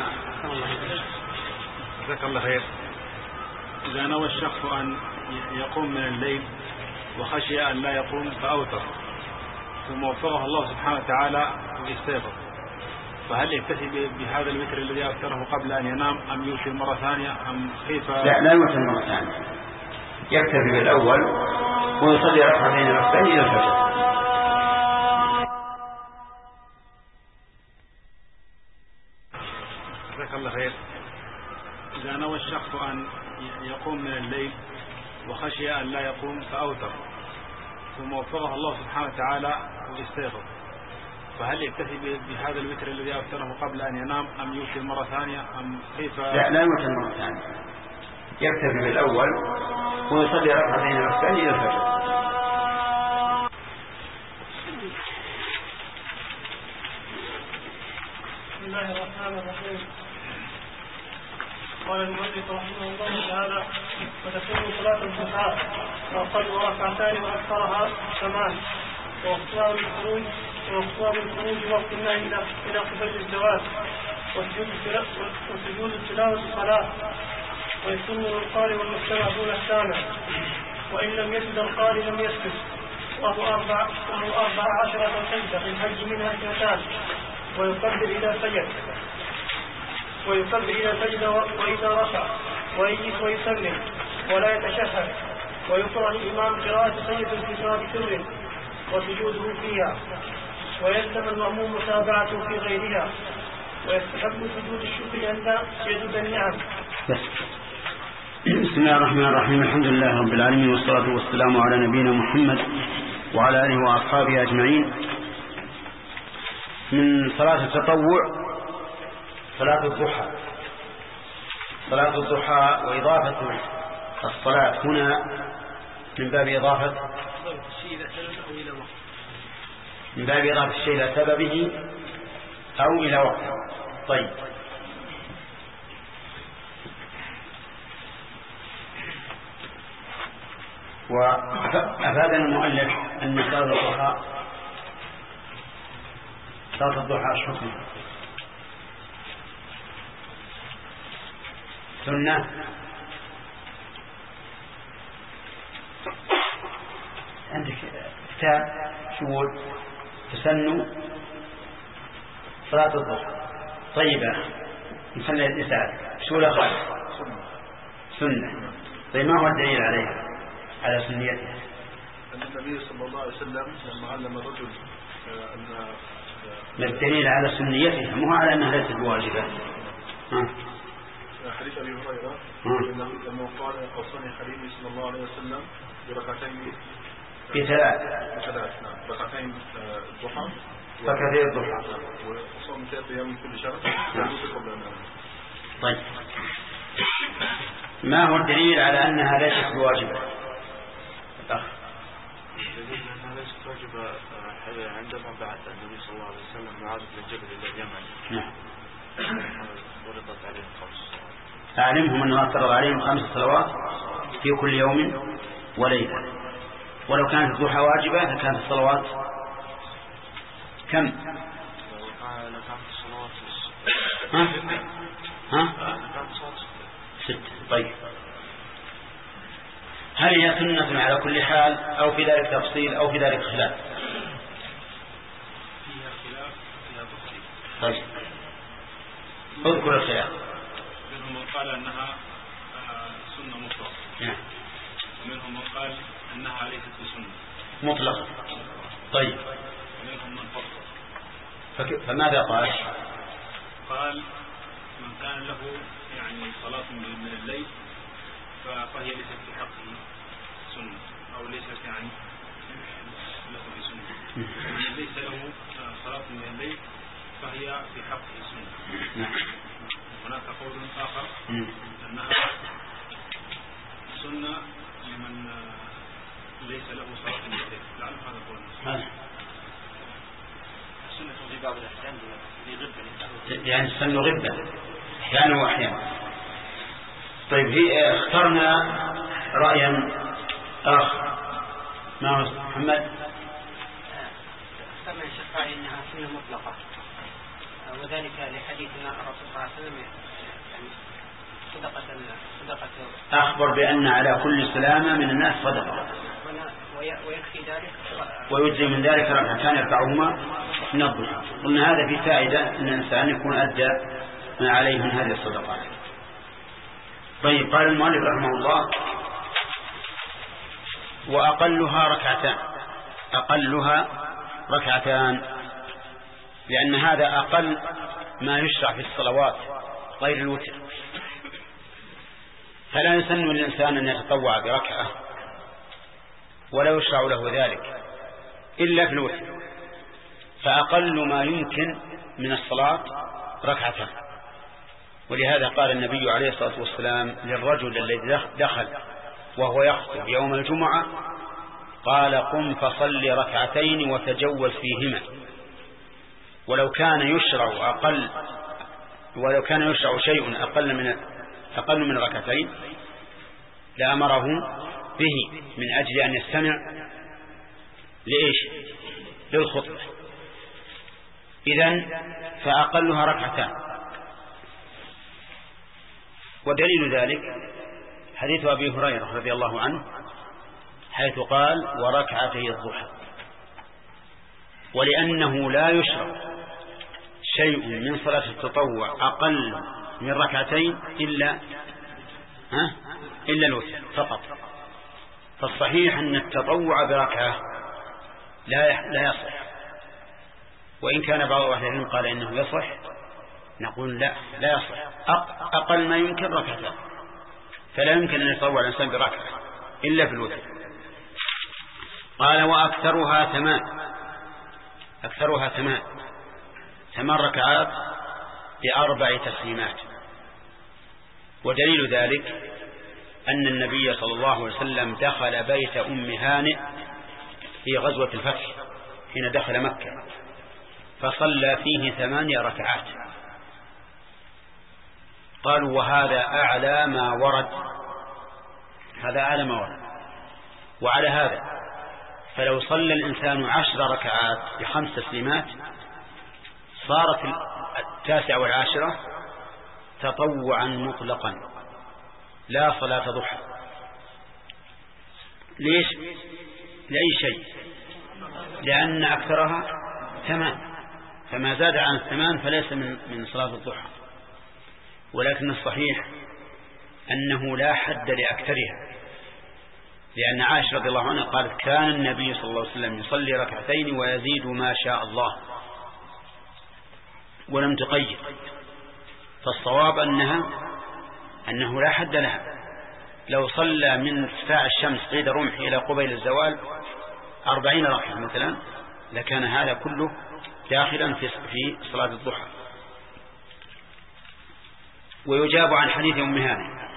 جزاك الله خير. إذا نوى الشخص أن يقوم من الليل وخشي أن لا يقوم فأوتر ثم وفقه الله سبحانه وتعالى ويستيقظ، فهل يكتفي بهذا الوتر الذي أوتره قبل أن ينام أم يوتر مرة ثانية أم كيف؟ لا لا يوتر مرة ثانية، يكتفي بالأول ويصلي ركعتين ركعتين إلى الفجر. جزاك الله خير. إذا نوى الشخص أن يقوم من الليل وخشي أن لا يقوم فأوتر ثم وفقه الله سبحانه وتعالى ويستيقظ، فهل يكتفي بهذا الوتر الذي أوتره قبل أن ينام أم يوتر مرة ثانية أم كيف؟ لا لا يوتر مرة ثانية، يكتفي بالأول ويصلي ركعتين ركعتين إلى الفجر. بسم الله الرحمن الرحيم. قال المؤلف رحمه الله تعالى: وتكون صلاة الضحى وأقل ركعتان وأكثرها ثمان، واختيار الخروج واختيار الخروج وقت النهي إلى قبل الزواج، وسجود التلاوة الصلاة، ويسن للقارئ والمستمع دون السامع، وإن لم يسجد القارئ لم يسجد، وهو أربع وهو أربع عشرة سجدة في الحج منها اثنتان، ويكبر إذا سجد ويكبر إذا سجد وإذا رفع ويجلس ويسلم ولا يتشهد، ويقرأ الإمام قراءة سيد في صلاة سر وسجوده فيها، ويلزم المأموم متابعته في غيرها، ويستحب سجود الشكر عند سجود النعم. بسم الله الرحمن الرحيم. الحمد لله رب العالمين والصلاة والسلام على نبينا محمد وعلى آله وأصحابه أجمعين. من صلاة التطوع صلاة الضحى. صلاة الضحى وإضافة الصلاة هنا من باب إضافة من باب إضافة الشيء إلى سببه أو إلى وقته. طيب، وأفاد المؤلف أن صلاة الضحى صلاة الضحى حكم سنة عندك كتاب شو تسن صلاة الضحى. طيب نخلي الإسعاد شو لا خالص سنة. طيب ما هو الدليل عليها على سنيتها؟ أن النبي صلى الله عليه وسلم لما علم الرجل أن الدليل على سنيتها مو على أنها ليست بواجبة. حديث أبي هريرة لما قال أوصاني خليلي صلى الله عليه وسلم بركعتين بثلاث ركعتين الضحى ركعتين الضحى وصوم ثلاثة أيام من كل شهر. طيب ما هو الدليل على أنها ليست بواجبة؟ الدليل أنها ليست واجبة عندما بعث النبي صلى الله عليه وسلم معاذ بن جبل إلى اليمن. نعم. فرضت عليهم خمس. أعلمهم أنه افترض عليهم خمس صلوات في كل يوم وليلة. ولو كانت الضحى واجبة فكانت الصلوات كم؟ لو كانت الصلوات ها؟ ها؟ كانت الصلوات ست. طيب هل هي سنة على كل حال أو في ذلك تفصيل أو في ذلك خلاف؟ فيها خلاف فيها تفصيل. طيب اذكر الخلاف. منهم من قال أنها سنة مطلقة. نعم. ومنهم من قال أنها ليست بسنة مطلقة. طيب ومنهم من فصل. فك... فماذا قال؟ قال من كان له يعني صلاة من الليل فهي ليست في حقه سنة أو ليست يعني له بسنة. ومن ليس له صلاة من الليل فهي في حقه سنة. نعم. هناك قول آخر أنها سنة لمن ليس له صلاة من الليل. لعل هذا قول. السنة في بعض الأحيان لغبة يعني السن غبة أحيانا وأحيانا. طيب هي اخترنا رأيا آخر. ما هو محمد؟ اخترنا الشيخ قال إنها سنة مطلقة وذلك لحديث الرسول صلى الله عليه وسلم يعني صدقة صدقة أخبر بأن على كل سلامة من الناس صدقة ويكفي ذلك ويجزي من ذلك ركعتان يرفعهما من الضحى. قلنا هذا في فائدة أن الإنسان يكون أدى ما عليه من هذه الصدقات. طيب قال المؤلف رحمه الله وأقلها ركعتان أقلها ركعتان لأن هذا أقل ما يشرع في الصلوات غير الوتر. فلا يسن للإنسان أن يتطوع بركعة ولا يشرع له ذلك إلا في الوتر. فأقل ما يمكن من الصلاة ركعتان. ولهذا قال النبي عليه الصلاة والسلام للرجل الذي دخل وهو يخطب يوم الجمعة قال قم فصل ركعتين وتجوز فيهما. ولو كان يشرع أقل ولو كان يشرع شيء أقل من أقل من ركعتين لأمره به من أجل أن يستمع لإيش للخطبة. إذن فأقلها ركعتان. ودليل ذلك حديث أبي هريرة رضي الله عنه حيث قال وركعتي الضحى. ولأنه لا يشرع شيء من صلاة التطوع أقل من ركعتين إلا ها إلا الوتر فقط. فالصحيح أن التطوع بركعة لا لا يصح. وإن كان بعض أهل العلم قال إنه يصح نقول لا لا يصح. أقل ما يمكن ركعتان. فلا يمكن أن يتطوع الإنسان بركعة إلا في الوتر. قال وأكثرها ثمان أكثرها ثمان ثمان ركعات بأربع تسليمات. ودليل ذلك أن النبي صلى الله عليه وسلم دخل بيت أم هانئ في غزوة الفتح حين دخل مكة فصلى فيه ثمانية ركعات. قالوا وهذا أعلى ما ورد هذا أعلى ما ورد وعلى هذا فلو صلى الإنسان عشر ركعات بخمس تسليمات صارت التاسعة والعاشرة تطوعا مطلقا لا صلاة ضحى. ليش؟ لأي شيء؟ لأن أكثرها ثمان، فما زاد عن الثمان فليس من من صلاة الضحى. ولكن الصحيح أنه لا حد لأكثرها، لأن عائشة رضي الله عنها قالت كان النبي صلى الله عليه وسلم يصلي ركعتين ويزيد ما شاء الله، ولم تقيد. فالصواب أنها أنه لا حد لها. لو صلى من ارتفاع الشمس قيد رمح إلى قبيل الزوال أربعين ركعة مثلا لكان هذا كله داخلا في في صلاة الضحى. ويجاب عن حديث أم هانئ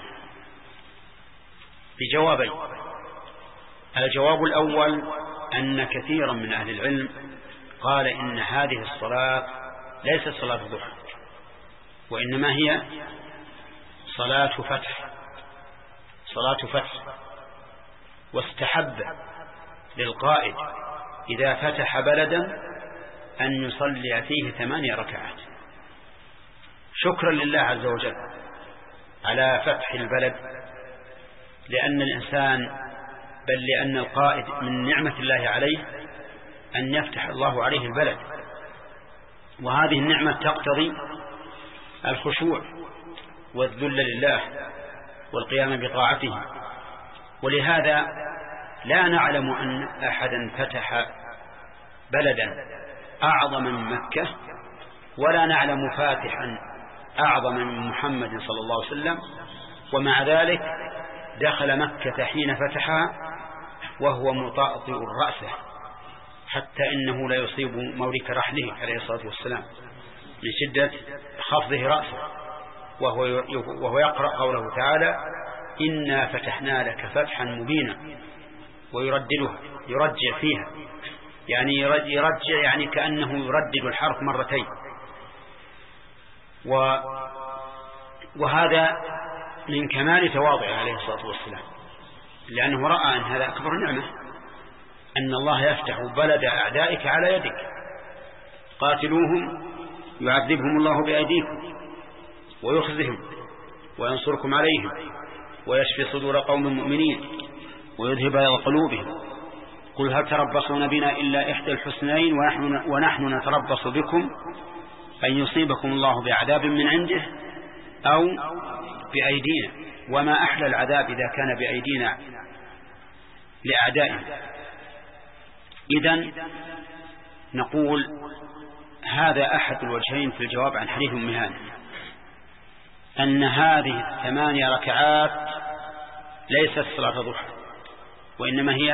بجوابين. الجواب الأول أن كثيرا من أهل العلم قال إن هذه الصلاة ليست صلاة الضحى، وإنما هي صلاة فتح صلاة فتح واستحب للقائد إذا فتح بلدا أن يصلي فيه ثمانية ركعات شكرا لله عز وجل على فتح البلد، لأن الإنسان بل لأن القائد من نعمة الله عليه أن يفتح الله عليه البلد، وهذه النعمة تقتضي الخشوع والذل لله والقيام بطاعته. ولهذا لا نعلم أن أحدا فتح بلدا أعظم من مكة، ولا نعلم فاتحا أعظم من محمد صلى الله عليه وسلم، ومع ذلك دخل مكة حين فتحها وهو مطأطئ رأسه حتى إنه لا يصيب مورك رحله عليه الصلاة والسلام من شدة خفضه رأسه، وهو وهو يقرأ قوله تعالى إنا فتحنا لك فتحا مبينا، ويرددها يرجع فيها، يعني يرجع يعني كأنه يردد الحرف مرتين. وهذا من كمال تواضعه عليه الصلاة والسلام، لأنه رأى أن هذا أكبر نعمة، أن الله يفتح بلد أعدائك على يدك، قاتلوهم يعذبهم الله بأيديكم ويخزهم وينصركم عليهم ويشفي صدور قوم مؤمنين ويذهب إلى قلوبهم. قل هل تربصون بنا إلا إحدى الحسنين ونحن, ونحن نتربص بكم أن يصيبكم الله بعذاب من عنده أو بأيدينا، وما أحلى العذاب إذا كان بأيدينا لأعدائنا. إذن نقول هذا أحد الوجهين في الجواب عن حديث أم هانئ، أن هذه الثمانية ركعات ليست صلاة ضحى، وإنما هي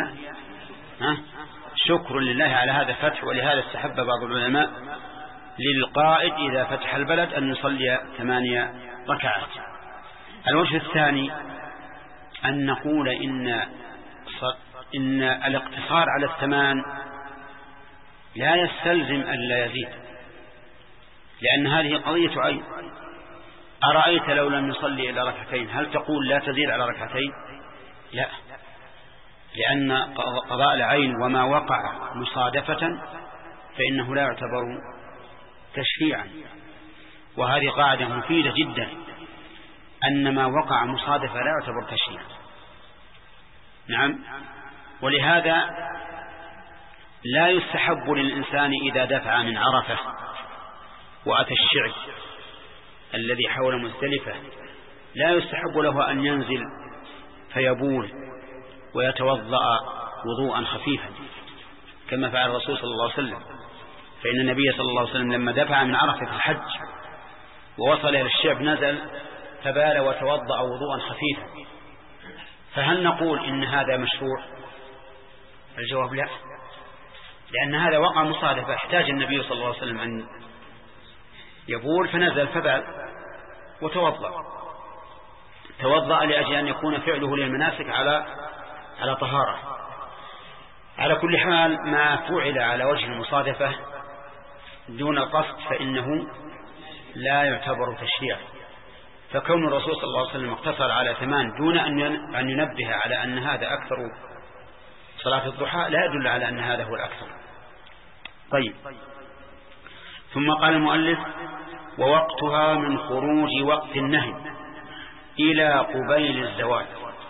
شكر لله على هذا الفتح. ولهذا استحب بعض العلماء للقائد إذا فتح البلد أن يصلي ثمانية ركعات. الوجه الثاني أن نقول إن إن الاقتصار على الثمان لا يستلزم أن لا يزيد، لأن هذه قضية عين. أرأيت لو لم يصلي إلى ركعتين هل تقول لا تزيد على ركعتين؟ لا، لأن قضاء العين وما وقع مصادفة فإنه لا يعتبر تشفيعا، وهذه قاعدة مفيدة جدا، أن ما وقع مصادفة لا يعتبر تشفيعا. نعم. ولهذا لا يستحب للإنسان إذا دفع من عرفة وأتى الشعب الذي حول مزدلفة لا يستحب له أن ينزل فيبول ويتوضأ وضوءا خفيفا كما فعل الرسول صلى الله عليه وسلم، فإن النبي صلى الله عليه وسلم لما دفع من عرفة في الحج ووصل إلى الشعب نزل فبال وتوضأ وضوءا خفيفا. فهل نقول إن هذا مشروع؟ الجواب لا، لأن هذا وقع مصادفة، احتاج النبي صلى الله عليه وسلم أن يبول فنزل فبال وتوضأ توضأ لأجل أن يكون فعله للمناسك على على طهارة. على كل حال ما فعل على وجه المصادفة دون القصد فإنه لا يعتبر تشريع. فكون الرسول صلى الله عليه وسلم اقتصر على ثمان دون أن ينبه على أن هذا أكثر صلاة الضحى لا يدل على أن هذا هو الأكثر. طيب، ثم قال المؤلف: ووقتها من خروج وقت النهي إلى قبيل الزوال.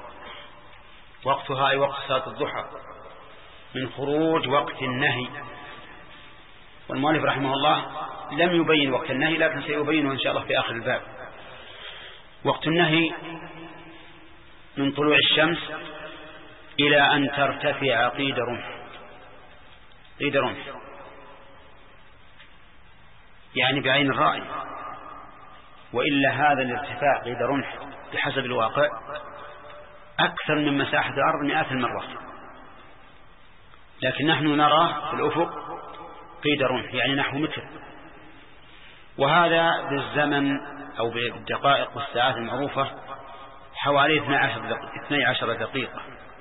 وقتها أي وقت صلاة الضحى من خروج وقت النهي. والمؤلف رحمه الله لم يبين وقت النهي، لكن سيبينه إن شاء الله في آخر الباب. وقت النهي من طلوع الشمس إلى أن ترتفع قيد رمح. قيد رمح يعني بعين الرأي، وإلا هذا الارتفاع قيد رمح بحسب الواقع أكثر من مساحة الأرض مئات المرات، لكن نحن نراه في الأفق قيد رمح يعني نحو متر، وهذا بالزمن أو بالدقائق والساعات المعروفة حوالي اثنتي عشرة دقيقة،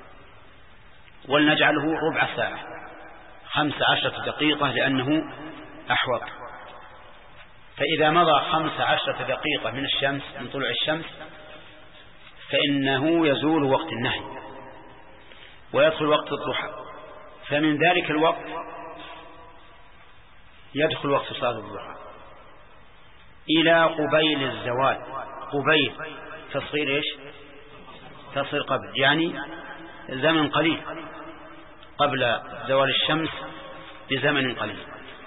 ولنجعله ربع ساعة، خمس عشرة دقيقة لأنه أحوط. فإذا مضى خمس عشرة دقيقة من الشمس من طلوع الشمس فإنه يزول وقت النهي ويدخل وقت الضحى، فمن ذلك الوقت يدخل وقت صلاة الضحى إلى قبيل الزوال. قبيل تصغير إيش؟ تصغير قبل، يعني زمن قليل قبل زوال الشمس بزمن قليل.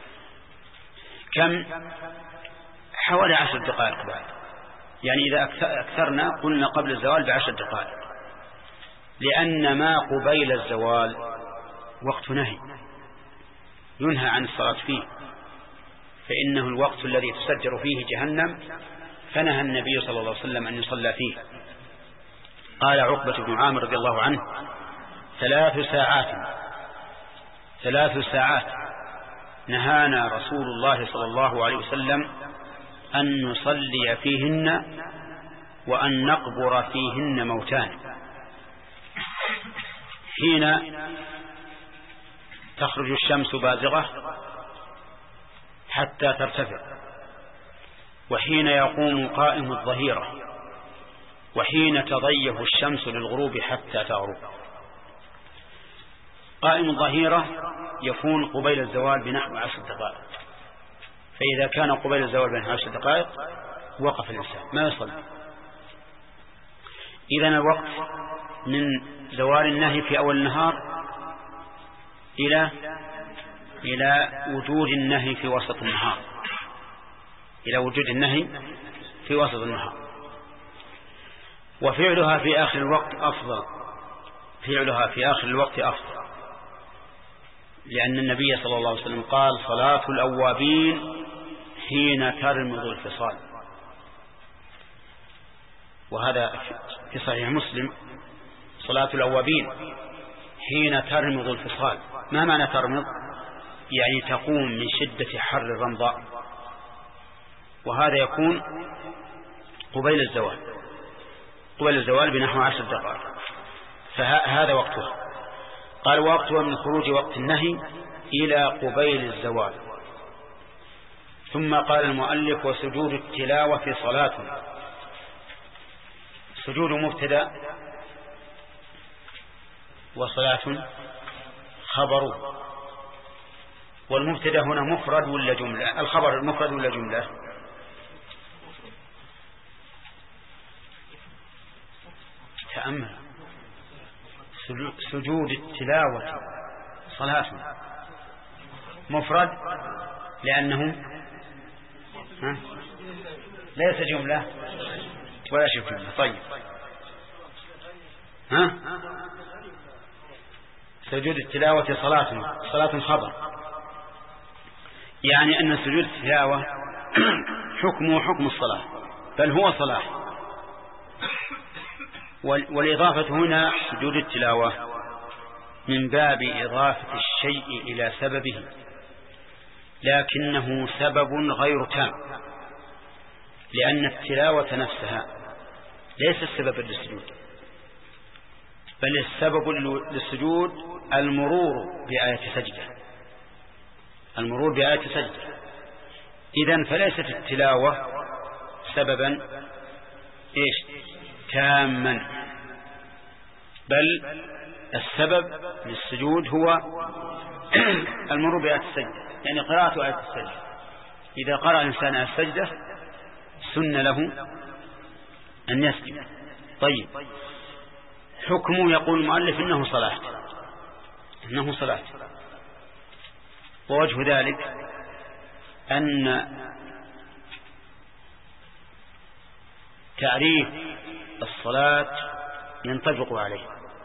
كم؟ حوالي عشر دقائق بعد، يعني إذا أكثرنا قلنا قبل الزوال بعشر دقائق، لأن ما قبيل الزوال وقت نهي ينهى عن الصلاة فيه، فإنه الوقت الذي تسجر فيه جهنم، فنهى النبي صلى الله عليه وسلم أن يصلى فيه. قال عقبة بن عامر رضي الله عنه: ثلاث ساعات ثلاث ساعات نهانا رسول الله صلى الله عليه وسلم أن نصلي فيهن وأن نقبر فيهن موتان. حين تخرج الشمس بازغة حتى ترتفع، وحين يقوم قائم الظهيرة، وحين تضيف الشمس للغروب حتى تغرب. قائم الظهيرة يكون قبيل الزوال بنحو عشر دقائق، فإذا كان قبيل الزوال بنحو عشر دقائق وقف الإنسان ما يصلي. إذن الوقت من زوال النهي في أول النهار إلى إلى وجود النهي في وسط النهار إلى وجود النهي في وسط النهار. وفعلها في آخر الوقت أفضل فعلها في آخر الوقت أفضل لأن النبي صلى الله عليه وسلم قال: صلاة الأوابين حين ترمض الفصال. وهذا في صحيح مسلم: صلاة الأوابين حين ترمض الفصال. ما معنى ترمض؟ يعني تقوم من شدة حر الرمضاء، وهذا يكون قبيل الزوال قبيل الزوال بنحو عشر دقائق، فهذا وقتها. قال: وقتها من خروج وقت النهي إلى قبيل الزوال. ثم قال المؤلف: وسجود التلاوة صلاة. سجود مبتدأ وصلاة خبر، والمبتدأ هنا مفرد ولا جملة؟ الخبر مفرد ولا جملة؟ تأمل. سجود التلاوة صلاة مفرد لأنه ها؟ ليس جملة ولا شيء جملة. طيب، ها؟ سجود التلاوة صلاة صلاة خبر، يعني أن سجود التلاوة حكمه حكم الصلاة، بل هو صلاة. والإضافة هنا سجود التلاوة من باب إضافة الشيء إلى سببه، لكنه سبب غير تام، لأن التلاوة نفسها ليس السبب للسجود، بل السبب للسجود المرور بآية سجدة المرور بآية سجدة. إذن فليست التلاوة سببا إيش تاما، بل السبب للسجود هو المرور بآية السجدة، يعني قراءة آية السجدة. إذا قرأ الإنسان آية السجدة سن له أن يسجد. طيب، حكمه يقول المؤلف إنه صلاة، إنه صلاة. ووجه ذلك أن تعريف الصلاة ينطبق عليه،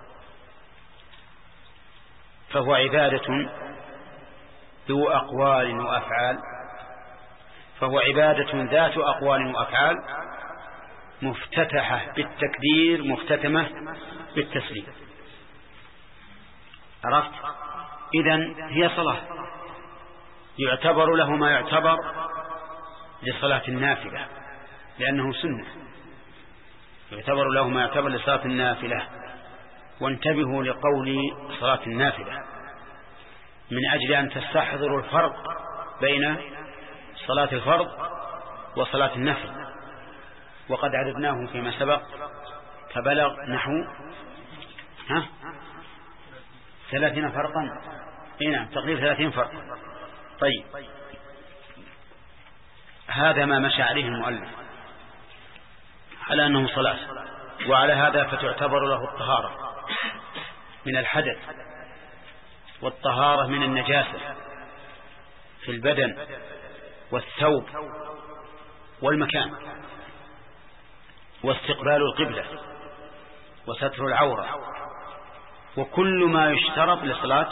فهو عبادة ذو أقوال وأفعال، فهو عبادة ذات أقوال وأفعال مفتتحة بالتكبير مختتمة بالتسليم. عرفت؟ إذن هي صلاة، يعتبر له ما يعتبر لصلاة النافلة لأنه سنة، يعتبر له ما يعتبر لصلاة النافلة. وانتبهوا لقول صلاة النافلة من أجل أن تستحضروا الفرق بين صلاة الفرض وصلاة النفل، وقد عرفناه فيما سبق فبلغ نحو ها ثلاثين فرقا. نعم، تقريبا ثلاثين فرقا. طيب، هذا ما مشى عليه المؤلف على أنه صلاة، وعلى هذا فتعتبر له الطهارة من الحدث والطهارة من النجاسة في البدن والثوب والمكان واستقبال القبلة وستر العورة وكل ما يشترط لصلاة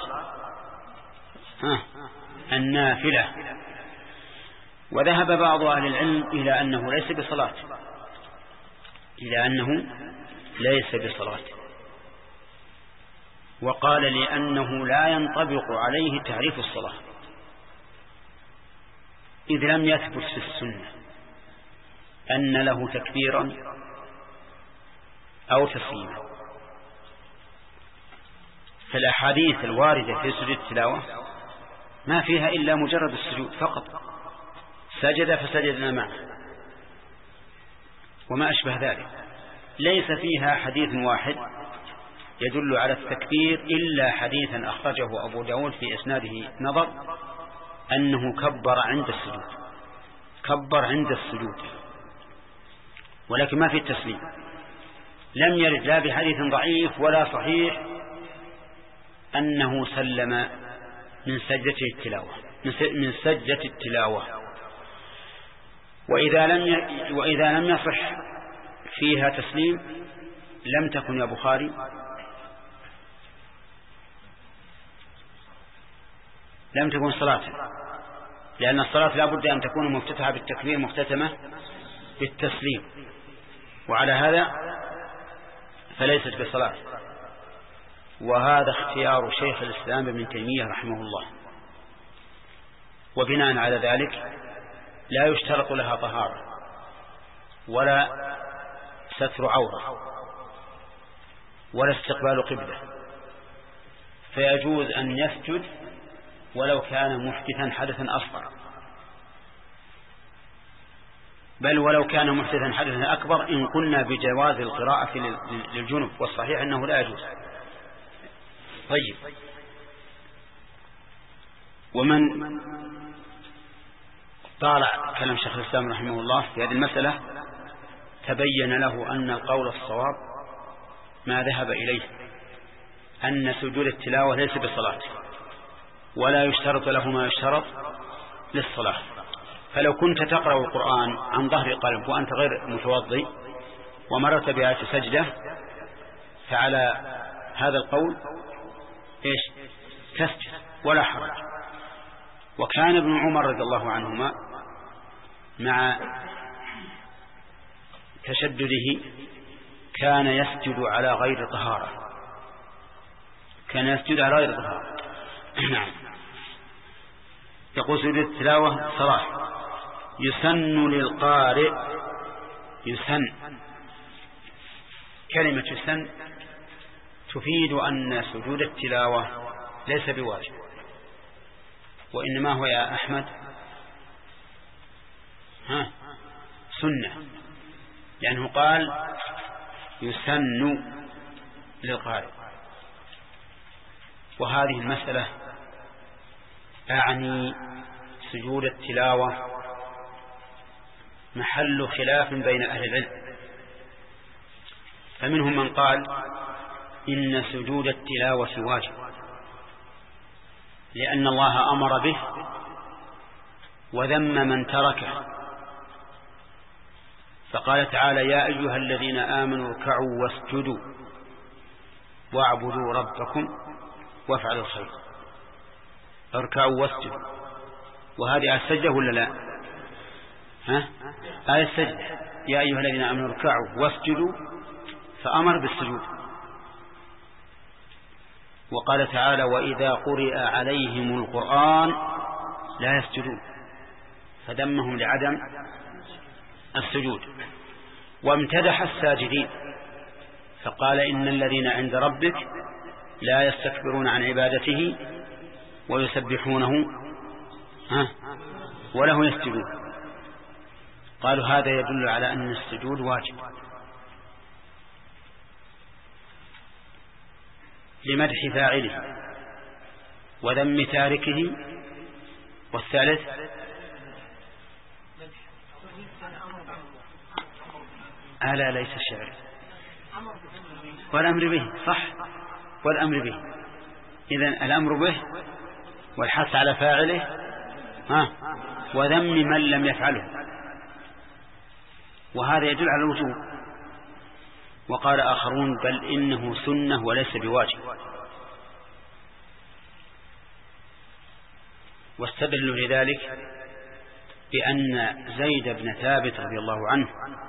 النافلة. وذهب بعض أهل العلم إلى أنه ليس بصلاة، إلى أنه ليس بصلاة، وقال لأنه لا ينطبق عليه تعريف الصلاة، إذ لم يثبت في السنة أن له تكبيرا أو تسليما. فالأحاديث الواردة في سجود التلاوة ما فيها إلا مجرد السجود فقط، سجد فسجدنا معه وما أشبه ذلك، ليس فيها حديث واحد يدل على التكبير إلا حديثا أخرجه أبو داود في إسناده نظر أنه كبر عند السجود، كبر عند السجود، ولكن ما في التسليم. لم يرد لا بحديث ضعيف ولا صحيح أنه سلم من سجدة التلاوة من سجدة التلاوة. وإذا لم ي... وإذا لم يصح فيها تسليم لم تكن يا بخاري لم تكن صلاة، لأن الصلاة لا بد أن تكون مفتتحة بالتكبير مختتمة بالتسليم، وعلى هذا فليست بصلاة. وهذا اختيار شيخ الإسلام ابن تيمية رحمه الله، وبناء على ذلك لا يشترط لها طهارة ولا ستر عورة ولا استقبال قبلة، فيجوز أن يسجد ولو كان محدثا حدثا أصغر، بل ولو كان محدثا حدثا أكبر إن قلنا بجواز القراءة للجنب، والصحيح أنه لا يجوز. طيب، ومن طالع كلام شيخ الإسلام رحمه الله في هذه المسألة تبين له أن القول الصواب ما ذهب إليه، أن سجود التلاوة ليس بصلاة ولا يشترط له ما يشترط للصلاة. فلو كنت تقرأ القرآن عن ظهر قلب وأنت غير متوضي ومرت بآية سجدة فعلى هذا القول إيش تسجد ولا حرج. وكان ابن عمر رضي الله عنهما مع تشدده كان يسجد على غير طهارة، كان يسجد على غير طهارة. نعم. يقول سجود التلاوة صلاة. يسن للقارئ، يسن، كلمة يسن تفيد أن سجود التلاوة ليس بواجب، وإنما هو يا أحمد ها سنة، لأنه قال يسن للقارئ، وهذه المسألة أعني سجود التلاوة محل خلاف بين أهل العلم، فمنهم من قال إن سجود التلاوة واجب لأن الله أمر به وذم من تركه، فقال تعالى يا أيها الذين آمنوا اركعوا واسجدوا واعبدوا ربكم وافعلوا الخير. اركعوا واسجدوا، وهذه آية السجدة ولا لا؟ ها؟ آية السجدة يا أيها الذين آمنوا اركعوا واسجدوا، فأمر بالسجود. وقال تعالى وإذا قرئ عليهم القرآن لا يسجدون، فذمهم لعدم السجود. وامتدح الساجدين فقال إن الذين عند ربك لا يستكبرون عن عبادته ويسبحونه وله يسجدون. قالوا هذا يدل على أن السجود واجب لمدح فاعله وذم تاركه. والثالث ألا ليس الشعر والأمر به، صح، والأمر به. إذن الأمر به والحث على فاعله ها وذم من لم يفعله، وهذا يدل على الوجوب. وقال آخرون بل إنه سنة وليس بواجب، واستدلوا لذلك بأن زيد بن ثابت رضي الله عنه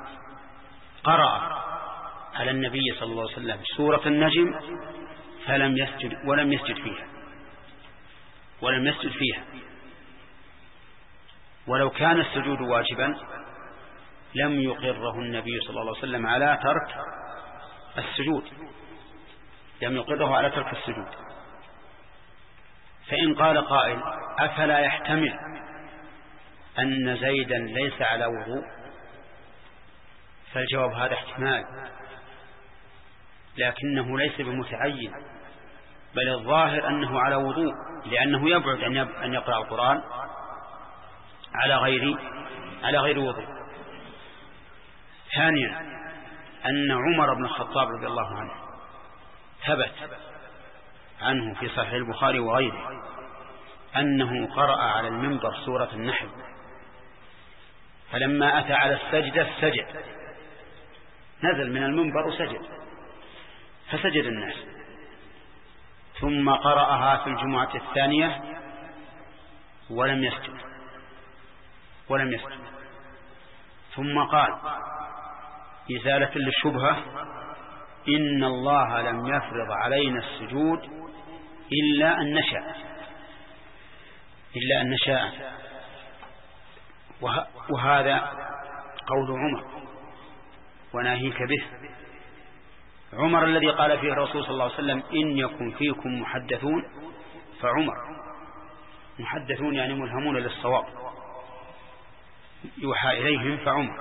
قرأ على النبي صلى الله عليه وسلم سورة النجم فلم يسجد ولم يسجد فيها ولم يسجد فيها ولو كان السجود واجبا لم يقره النبي صلى الله عليه وسلم على ترك السجود، لم يقره على ترك السجود. فإن قال قائل أفلا يحتمل أن زيدا ليس على وضوء؟ فالجواب هذا احتمال، لكنه ليس بمتعين، بل الظاهر أنه على وضوء، لأنه يبعد أن يقرأ القرآن على غير على غير وضوء. ثانيا أن عمر بن الخطاب رضي الله عنه ثبت عنه في صحيح البخاري وغيره أنه قرأ على المنبر سورة النحل، فلما أتى على السجدة سجد، نزل من المنبر وسجد، فسجد الناس، ثم قرأها في الجمعة الثانية ولم يسجد ولم يسجد ثم قال إزالة للشبهة إن الله لم يفرض علينا السجود إلا أن نشاء إلا أن نشاء وهذا قول عمر وناهيك به. عمر الذي قال فيه الرسول صلى الله عليه وسلم إن يكن فيكم محدثون فعمر. محدثون يعني ملهمون للصواب يوحى إليهم فعمر.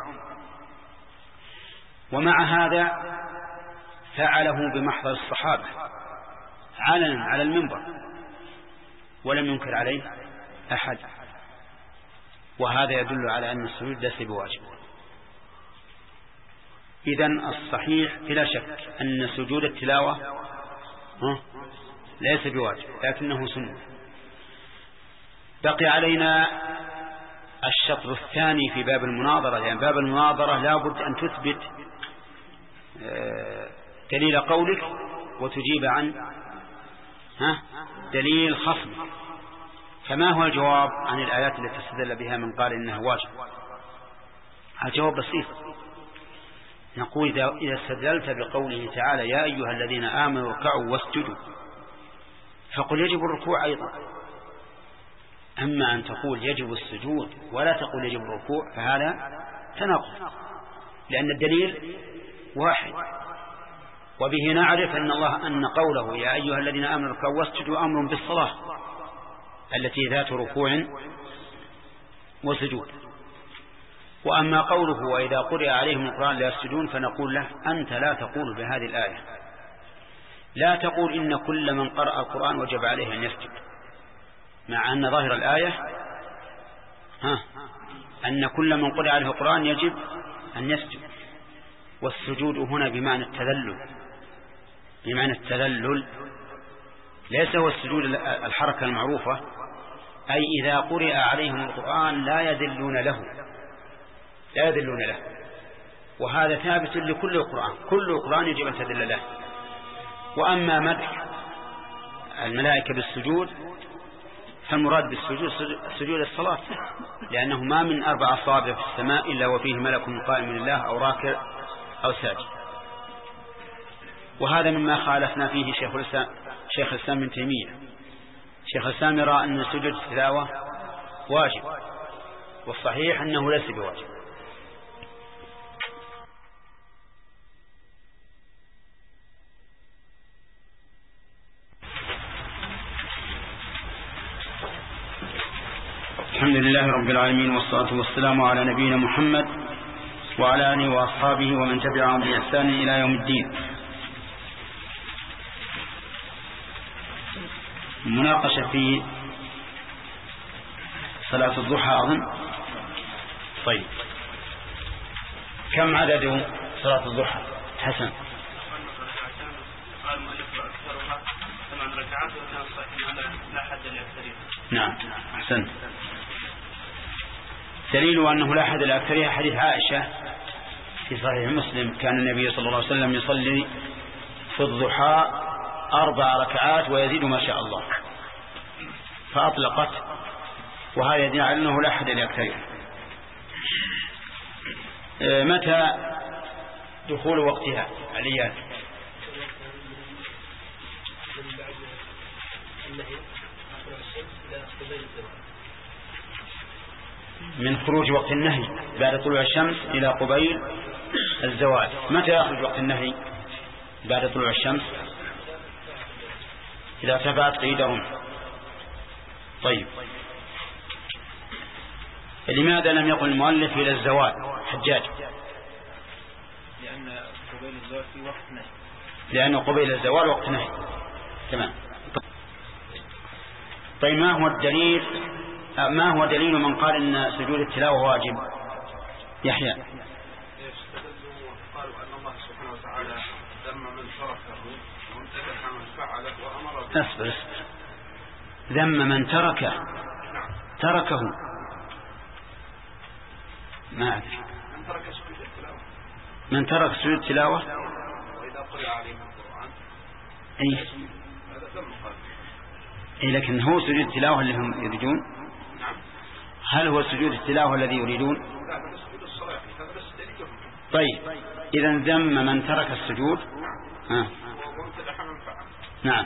ومع هذا فعله بمحضر الصحابة علنا على المنبر ولم ينكر عليه أحد، وهذا يدل على أن السجود ليس بواجب. إذن الصحيح بلا شك أن سجود التلاوة ليس بواجب لكنه سنة. بقي علينا الشطر الثاني في باب المناظرة، لأن يعني باب المناظرة لا بد أن تثبت دليل قولك وتجيب عن ها دليل خصم. فما هو الجواب عن الآيات التي استدل بها من قال إنها واجب؟ الجواب بسيط، نقول إذا استدلت بقوله تعالى يا أيها الذين آمنوا اركعوا واسجدوا فقل يجب الركوع أيضا. أما أن تقول يجب السجود ولا تقول يجب الركوع فهذا تناقض، لأن الدليل واحد. وبه نعرف أن الله أن قوله يا أيها الذين آمنوا اركعوا واسجدوا أمر بالصلاة التي ذات ركوع وسجود. وأما قوله وإذا قرئ عليهم القرآن لا يسجدون فنقول له أنت لا تقول بهذه الآية، لا تقول إن كل من قرأ القرآن وجب عليه أن يسجد، مع أن ظاهر الآية ها أن كل من قرأ عليه القرآن يجب أن يسجد، والسجود هنا بمعنى التذلل، بمعنى التذلل ليس هو السجود الحركة المعروفة، أي إذا قرأ عليهم القرآن لا يذلون له، لا يذلون له. وهذا ثابت لكل القرآن، كل القرآن يجب أن تذل له. وأما مدح الملائكة بالسجود فالمراد بالسجود سجود الصلاة، لأنه ما من أربع أصابع في السماء إلا وفيه ملك قائم لله أو راكع أو ساجد. وهذا مما خالفنا فيه شيخ الإسلام شيخ الإسلام ابن تيمية. شيخ الإسلام يرى أن سجود التلاوة واجب، والصحيح أنه ليس بواجب. الحمد لله رب العالمين، والصلاة والسلام على نبينا محمد وعلى آله وأصحابه ومن تبعهم بإحسان إلى يوم الدين. مناقشة في صلاة الضحى أظن. طيب كم عدد صلاة الضحى حسن؟ قال المؤلف أكثرها ثمان ركعات وكان صحيح لا حد لأكثرها. نعم أحسنت. دليل أنه لا حد لأكثرها حديث عائشة في صحيح مسلم: كان النبي صلى الله عليه وسلم يصلي في الضحى أربع ركعات ويزيد ما شاء الله، فأطلقت، وهذا يدل على أنه لا حد لأكثرها. متى دخول وقتها عليان؟ من خروج وقت النهي بعد طلوع الشمس إلى قبيل الزوال. متى يخرج وقت النهي بعد طلوع الشمس؟ إذا ارتفعت قيد رمح. طيب لماذا لم يقل المؤلف إلى الزوال؟ حجاج. لأن قبيل الزوال في وقت نهي. لأن قبيل الزوال وقت نهي. تمام. طيب ما هو الدليل ما هو دليل من قال إن سجود التلاوة واجب؟ يحيى. قالوا أن الله سبحانه وتعالى ذم من تركه وامتدح من فعله وأمر به. اصبر اصبر. ذم من تركه. تركه ما أدري. من ترك سجود التلاوة. من ترك سجود التلاوة. وإذا قرأ عليه القرآن. أي. هذا ذم قال. إيه لكن هو سجود التلاوة اللي هم يريدون؟ هل هو سجود التلاوة الذي يريدون؟ طيب إذا ذم من ترك السجود. ها. نعم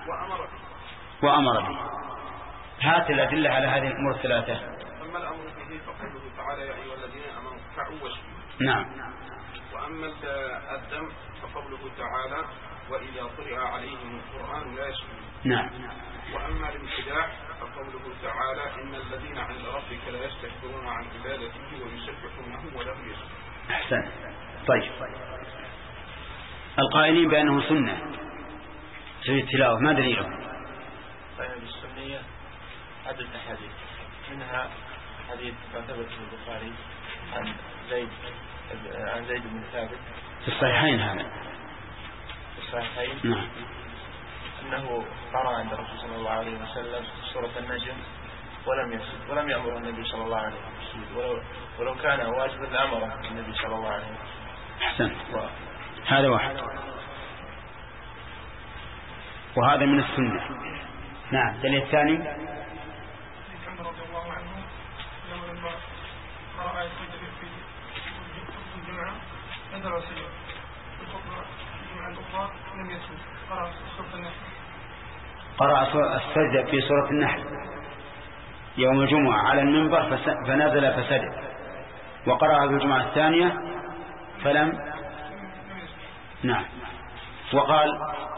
وأمر به. هات الأدلة على هذه الأمور الثلاثة. أما الأمر به فقوله تعالى: يا أيها الذين آمنوا اركعوا واسجدوا. نعم. وأما الدم فقوله تعالى: وإذا قرئ عليهم القرآن لا يسجدون. نعم. وأما الامتداح فقوله تعالى: إن الذين عند ربك لا يستكبرون عن عبادته ويسبحونه وله يسجدون. أحسن. طيب القائلين بأنه سنة سجود التلاوة ما دليلهم؟ طيب السنية عدد أحاديث، منها حديث ما ثبت في البخاري عن زيد عن زيد بن ثابت في الصحيحين. هذا في الصحيحين. نعم. أنه قرأ عند الرسول صلى الله عليه وسلم سورة النجم ولم يسجد، ولم يأمر النبي صلى الله عليه وسلم، ولو, ولو كان واجبا لأمره النبي صلى الله عليه وسلم. أحسن. هذا واحد. وهذا من السنة. نعم. الدليل الثاني عمر رضي الله عنه لما قرأ آية في الجمعة نزل وسجد، في الخطبة الجمعة الأخرى لم يسجد، قرأ سورة النحل. قرأ السجدة في سورة النحل يوم الجمعة على المنبر فنزل فسجد، وقرأ في الجمعة الثانية فلم. نعم. وقال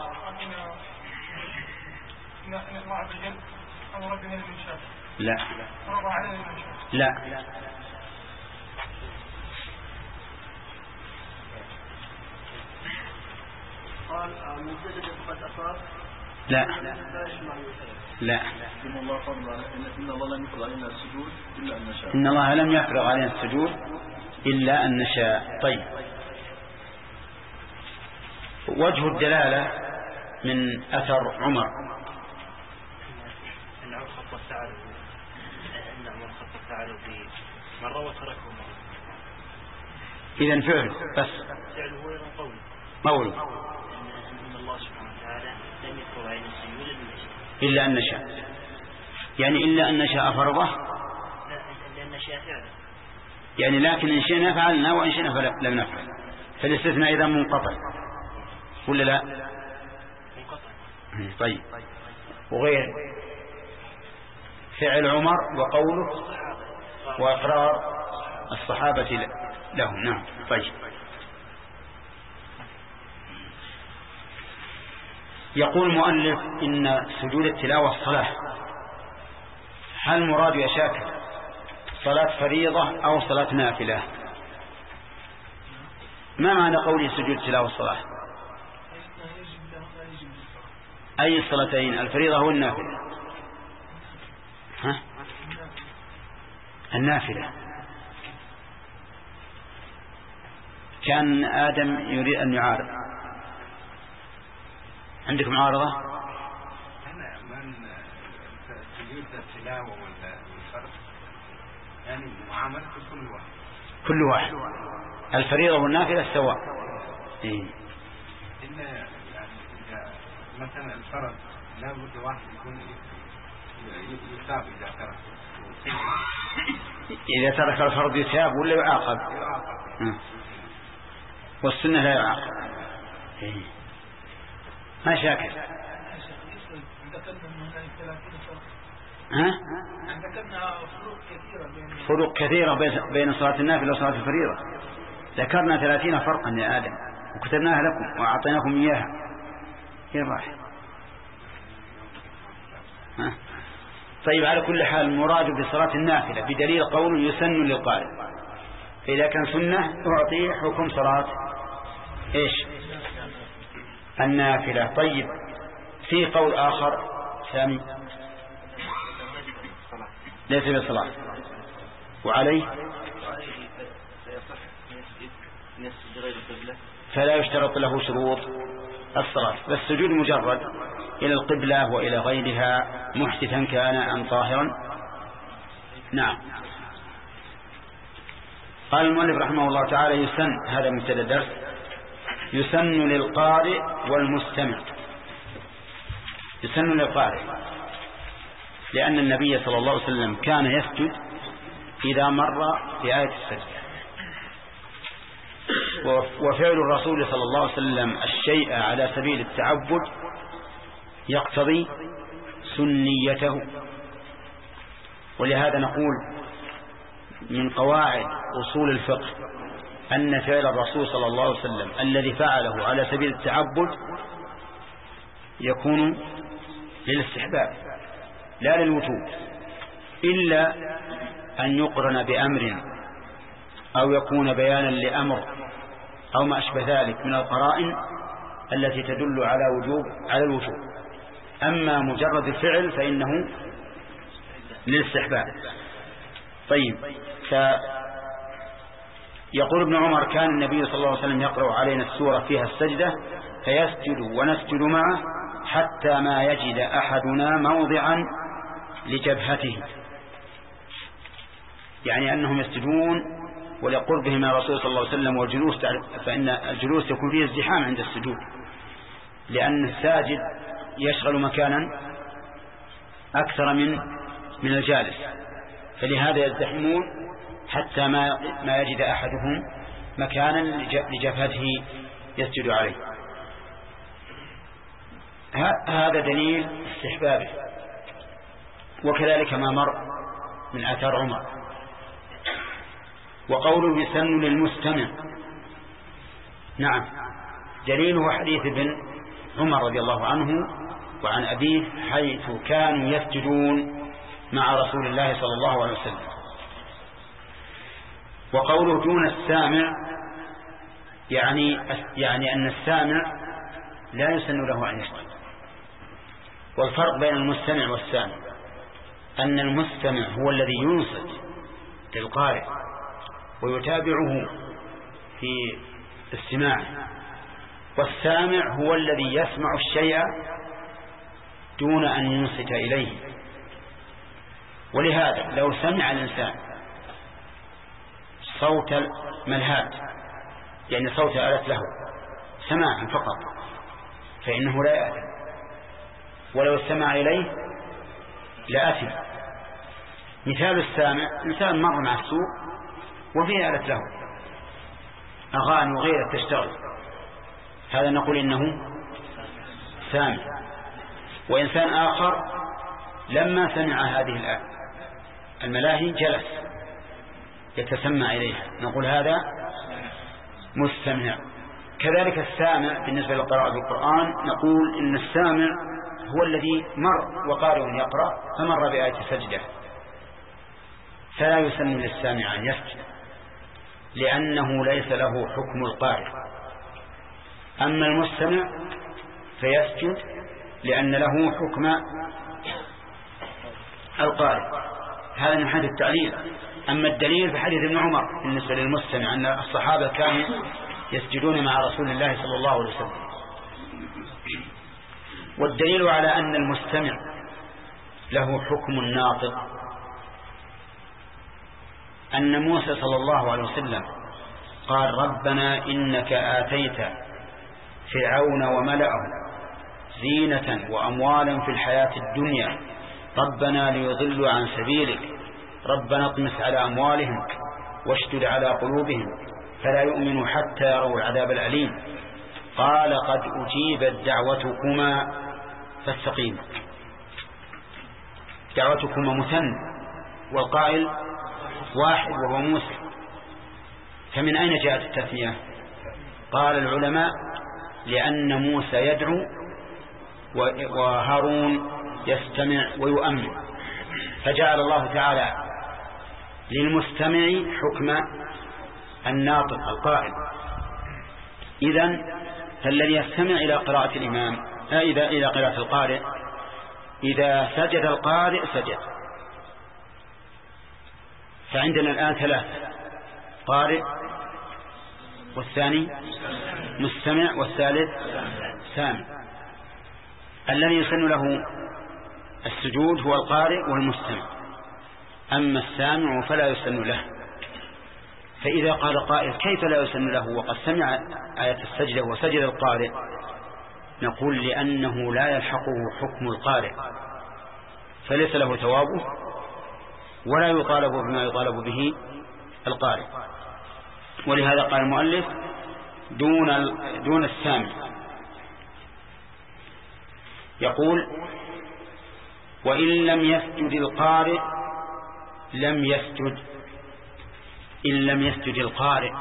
لا لا قال من سجد فقد أصاب؟ لا لا إن الله فرض إن الله لم يفرض علينا السجود إلا أن نشاء. إن الله لم يفرض علينا السجود إلا أن نشاء. طيب، وجه الدلالة من أثر عمر أن عمر خط فعله أن عمر خط فعله في مرة وتركه مرة. إذن فعل بس فعله غير قول قول أن الله سبحانه وتعالى لم يفرض علينا السجود إلا أن نشاء، يعني إلا أن نشاء فرضه، لا إلا أن نشاء فعله، يعني لكن إن شئنا فعلنا وإن شئنا فلم نفعل، فالاستثناء إذا منقطع ولا لا؟ منقطع. طيب، وغير فعل عمر وقوله وإقرار الصحابة له. نعم. طيب، يقول المؤلف إن سجود التلاوة الصلاة، هل مراد يا شاكر صلاة فريضة أو صلاة نافلة؟ ما معنى قوله سجود التلاوة الصلاة؟ أي الصلاتين، الفريضة والنافلة؟ ها؟ النافلة. كان آدم يريد أن يعارض، عندك معارضة؟ أنا من سجود التلاوة والفرض يعني معاملة كل واحد كل واحد الفريضة والنافلة سواء. إيه؟ إن يعني إذا مثلا الفرض لا بد واحد يكون يثاب إذا ترك إذا ترك الفرض يثاب ولا يعاقب؟ يعاقب. والسنة لا يعاقب. إيه؟ ما شاكر. ها؟ فروق كثيرة بين صلاة النافلة وصلاة الفريضة. ذكرنا ثلاثين فرقا يا آدم وكتبناها لكم وأعطيناكم إياها. كيف راح؟ ها؟ طيب، على كل حال المراد بصلاة النافلة بدليل قول يسن للقارئ، فإذا كان سنة أعطيه حكم صلاة إيش؟ النافلة. طيب، في قول آخر سامي ليس بصلاة وعليه فلا يشترط له شروط الصلاة، بس سجود مجرد إلى القبلة وإلى غيرها محدثا كان أم طاهرا. نعم. قال المؤلف رحمه الله تعالى يسن، هذا مبتدأ الدرس، يسن للقارئ والمستمع. يسن للقارئ لأن النبي صلى الله عليه وسلم كان يسجد إذا مر بآية السجدة، وفعل الرسول صلى الله عليه وسلم الشيء على سبيل التعبد يقتضي سنيته. ولهذا نقول من قواعد أصول الفقه أن فعل الرسول صلى الله عليه وسلم الذي فعله على سبيل التعبد يكون للاستحباب لا للوجوب، إلا أن يقرن بأمر أو يكون بيانا لأمر أو ما أشبه ذلك من القرائن التي تدل على وجوب على الوجوب. أما مجرد الفعل فإنه للاستحباب. طيب، يقول ابن عمر كان النبي صلى الله عليه وسلم يقرأ علينا السورة فيها السجدة فيسجد ونسجد معه حتى ما يجد أحدنا موضعا لجبهته، يعني أنهم يسجدون ولقربهم من الرسول صلى الله عليه وسلم والجلوس، فإن الجلوس يكون فيه ازدحام عند السجود لأن الساجد يشغل مكانا أكثر من من الجالس، فلهذا يزدحمون حتى ما ما يجد أحدهم مكانا لجبهته يسجد عليه. هذا دليل استحبابه، وكذلك ما مر من آثار عمر. وقوله يسن للمستمع، نعم، دليله حديث ابن عمر رضي الله عنه وعن أبيه حيث كانوا يسجدون مع رسول الله صلى الله عليه وسلم. وقوله دون السامع يعني يعني أن السامع لا يسن له أن يسجد. والفرق بين المستمع والسامع أن المستمع هو الذي ينصت للقارئ ويتابعه في استماعه، والسامع هو الذي يسمع الشيء دون أن ينصت إليه. ولهذا لو سمع الإنسان صوت ملهات، يعني صوت آلة له سماعا فقط، فإنه لا يأثم، ولو استمع إليه لأثم. مثال السامع إنسان مر مع السوق وفيه آلة له أغاني وغيره تشتغل، هذا نقول إنه سامع. وإنسان آخر لما سمع هذه الملاهي جلس يتسمع إليها، نقول هذا مستمع. كذلك السامع بالنسبة لقراءة القرآن نقول إن السامع هو الذي مر وقارئ يقرأ فمر بآية سجدة، فلا يسن للسامع أن يسجد لأنه ليس له حكم القارئ. أما المستمع فيسجد لأن له حكم القارئ. هذا من حيث التعليل. أما الدليل فحديث ابن عمر بالنسبة للمستمع أن الصحابة كانوا يسجدون مع رسول الله صلى الله عليه وسلم. والدليل على أن المستمع له حكم الناطق أن موسى صلى الله عليه وسلم قال ربنا إنك آتيت فرعون وملأه زينة وأموالا في الحياة الدنيا ربنا ليضلوا عن سبيلك ربنا اطمس على أموالهم واشتد على قلوبهم فلا يؤمنوا حتى يروا العذاب الأليم قال قد أجيبت دعوتكما فاستقيموا. دعوتكما مثنى والقائل واحد وهو موسى، فمن أين جاءت التثنية؟ قال العلماء لأن موسى يدعو وهارون يستمع ويؤمن، فجعل الله تعالى للمستمع حكم الناطق القائل. إذن فالذي يستمع إلى قراءة الإمام إذا إلى قراءة القارئ إذا سجد القارئ سجد. فعندنا الآن ثلاثة: قارئ، والثاني مستمع، والثالث سامع. الذي يسن له السجود هو القارئ والمستمع، أما السامع فلا يسن له. فإذا قال قائل كيف لا يسن له وقد سمع آية السجدة وسجد القارئ؟ نقول لأنه لا يلحقه حكم القارئ فليس له ثوابه ولا يطالب بما يطالب به القارئ. ولهذا قال المؤلف دون دون السامع. يقول وإن لم يسجد القارئ لم يسجد. إن لم يسجد القارئ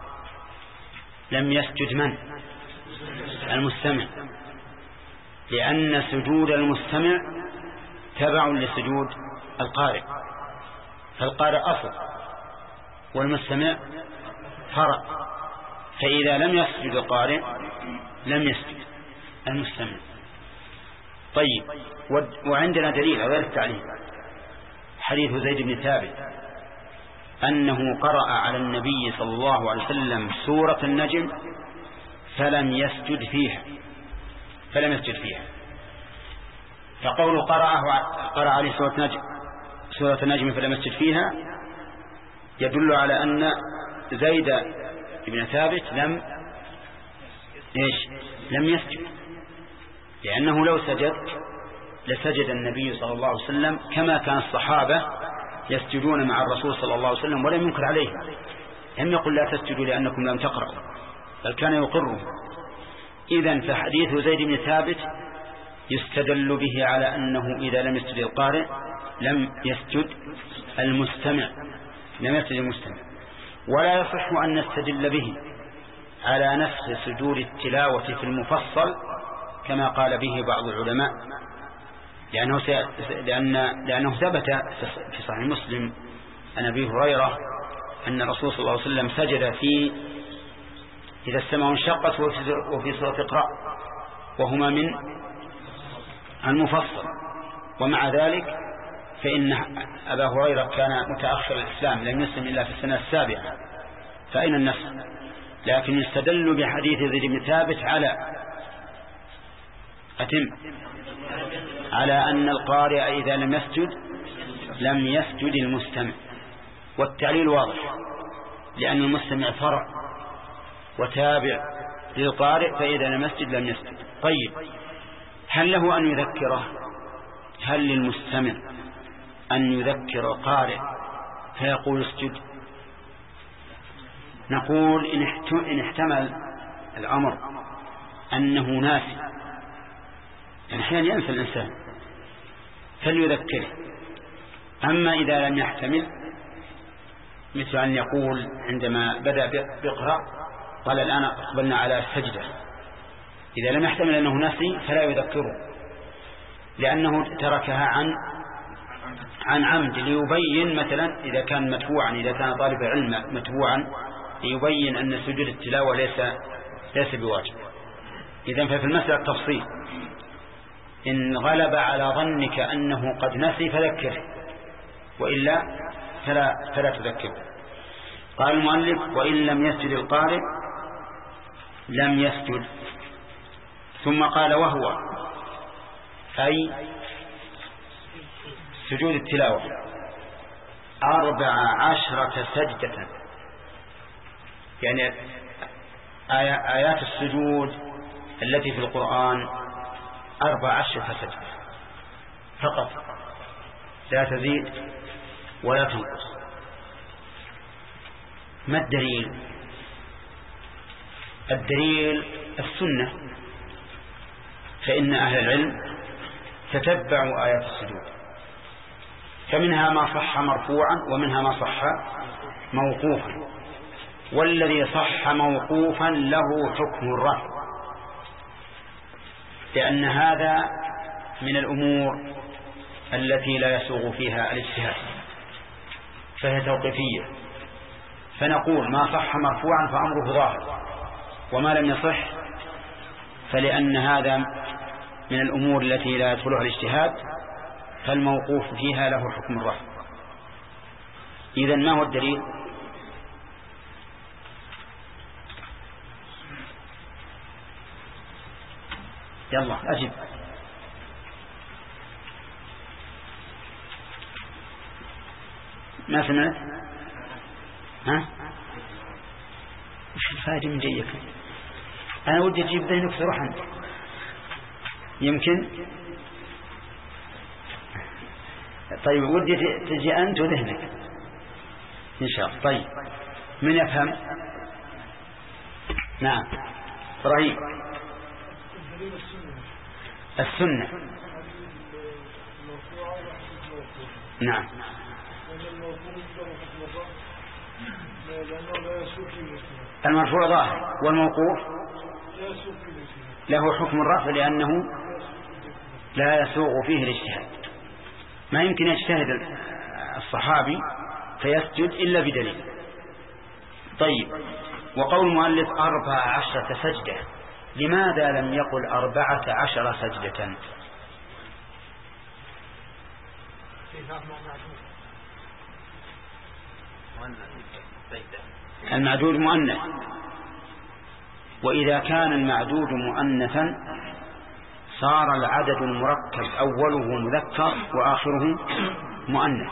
لم يسجد من؟ المستمع، لأن سجود المستمع تبع لسجود القارئ، فالقارئ أصل والمستمع فرع، فإذا لم يسجد القارئ لم يسجد المستمع. طيب، وعندنا دليل غير التعليم حديث زيد بن ثابت أنه قرأ على النبي صلى الله عليه وسلم سورة النجم فلم يسجد فيها فلم يسجد فيها فقوله قرأه قرأ عليه سورة النجم سورة النجم فلم يسجد فيها يدل على أن زيد بن ثابت لم إيش لم يسجد، لأنه لو سجد لسجد النبي صلى الله عليه وسلم كما كان الصحابة يسجدون مع الرسول صلى الله عليه وسلم ولم ينكر عليه، لم يقل لا تسجدوا لأنكم لم تقرأوا، بل كان يقرهم. إذن فحديث زيد بن ثابت يستدل به على أنه إذا لم يسجد القارئ لم يسجد المستمع لم يسجد المستمع. ولا يصح أن نستدل به على نسخ سجود التلاوة في المفصل كما قال به بعض العلماء، لأنه, لأن لأنه ثبت في صحيح مسلم عن أبي هريرة أن الرسول صلى الله عليه وسلم سجد في إذا السماء انشقت وفي سورة اقرأ وهما من المفصل. ومع ذلك فإن أبا هريرة كان متأخر الإسلام، لم يسلم إلا في السنة السابعة، فأين النسخ؟ لكن يستدل بحديث زيد بن ثابت على أتم على أن القارئ إذا لم يسجد لم يسجد المستمع، والتعليل واضح، لأن المستمع فرع وتابع للقارئ، فإذا لم يسجد لم يسجد. طيب، هل له أن يذكره؟ هل للمستمع أن يذكر القارئ فيقول اسجد؟ نقول إن احتمل الأمر أنه ناسي، يعني أحيانا ينسى الإنسان فليذكره. أما إذا لم يحتمل، مثل أن يقول عندما بدأ بيقرأ قال الآن أقبلنا على السجدة، إذا لم يحتمل أنه ناسي فلا يذكره، لأنه تركها عن عن عمد، ليبين مثلا إذا كان متبوعا، إذا كان طالب علم متبوعا، ليبين أن سجود التلاوة ليس ليس بواجب. إذن ففي المسألة تفصيل، إن غلب على ظنك أنه قد نسي فذكره، وإلا فلا, فلا تذكره. قال المؤلف: وإن لم يسجد القارئ لم يسجد. ثم قال: وهو أي سجود التلاوة أربع عشرة سجدة، يعني آيات السجود التي في القرآن أربع عشرة سجدة فقط، لا تزيد ولا تنقص. ما الدليل؟ الدليل السنة، فإن أهل العلم تتبعوا آيات السجود، فمنها ما صح مرفوعا ومنها ما صح موقوفا، والذي صح موقوفا له حكم الرفع، لأن هذا من الأمور التي لا يسوغ فيها الاجتهاد، فهي توقيفية، فنقول ما صح مرفوعا فأمره ظاهر، وما لم يصح فلأن هذا من الأمور التي لا يدخلها الاجتهاد، فالموقوف فيها له حكم الرفع. إذن ما هو الدليل؟ يلا أجب. ما سمعت؟ ها؟ وش الفائدة من جيك؟ أنا ودي أجيب ذهنك صراحة، يمكن. طيب، ودي تجي أنت وذهنك إن شاء الله. طيب، من يفهم؟ نعم، إبراهيم. السنة. نعم. المرفوع ظاهر، والموقوف له حكم الرفع لأنه لا يسوغ فيه الاجتهاد. ما يمكن يجتهد الصحابي فيسجد إلا بدليل. طيب، وقول المؤلف أربع عشرة سجدة، لماذا لم يقل أربعة عشر سجدة؟ المعدود مؤنث، وإذا كان المعدود مؤنثا صار العدد المركب أوله مذكر وآخره مؤنث.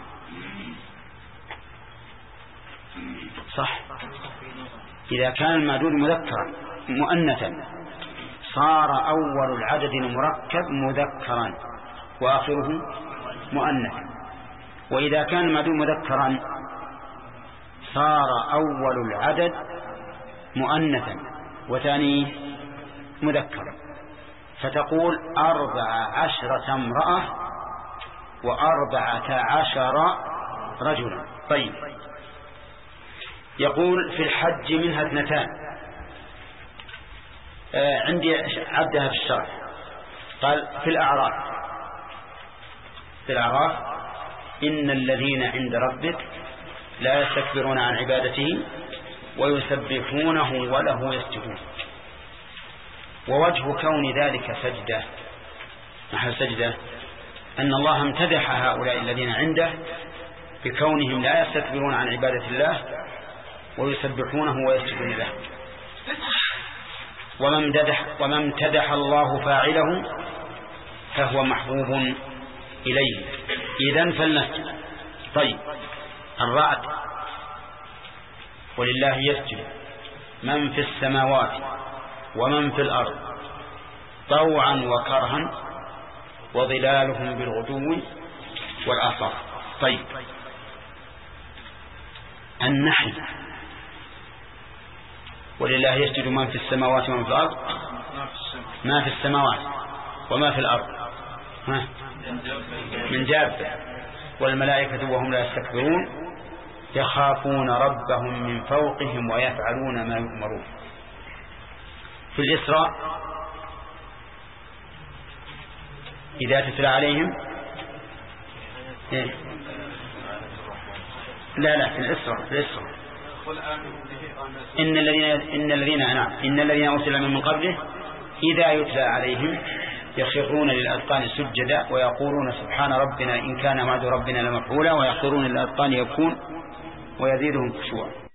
صح، إذا كان المعدود مذكرا مؤنثا صار أول العدد المركب مذكرا وآخره مؤنثا، وإذا كان المعدود مذكرا صار أول العدد مؤنثا وثانيه مذكرا، فتقول أربع عشرة امرأة وأربعة عشر رجلا. طيب، يقول في الحج منها اثنتان. آه عندي عدها في الشرح. قال في الأعراف، في الأعراف إن الذين عند ربك لا يستكبرون عن عبادته ويسبحونه وله يسجدون. ووجه كون ذلك سجدة محل سجدة أن الله امتدح هؤلاء الذين عنده بكونهم لا يستكبرون عن عبادة الله ويسبحونه ويسجدون له. وما امتدح, وما امتدح الله فاعله فهو محبوب إليه. إذن فلنسجد. طيب الرعد ولله يسجد من في السماوات ومن في الأرض طوعا وكرها وظلالهم بالغدو والآصال. طيب النحل ولله يسجد من في السماوات ومن في الأرض ما في السماوات وما في الأرض ها من جابة والملائكة وهم لا يستكبرون يخافون ربهم من فوقهم ويفعلون ما يؤمرون. في الإسراء إذا تتلى عليهم إيه؟ لا لا في الإسراء في الإسراء إن الذين إن الذين نعم إن الذين أرسل من قبله إذا يتلى عليهم يخرون للأذقان سجدا ويقولون سبحان ربنا إن كان وعد ربنا لمفعولا ويخرون للأذقان يبكون ويزيدهم خشوعا.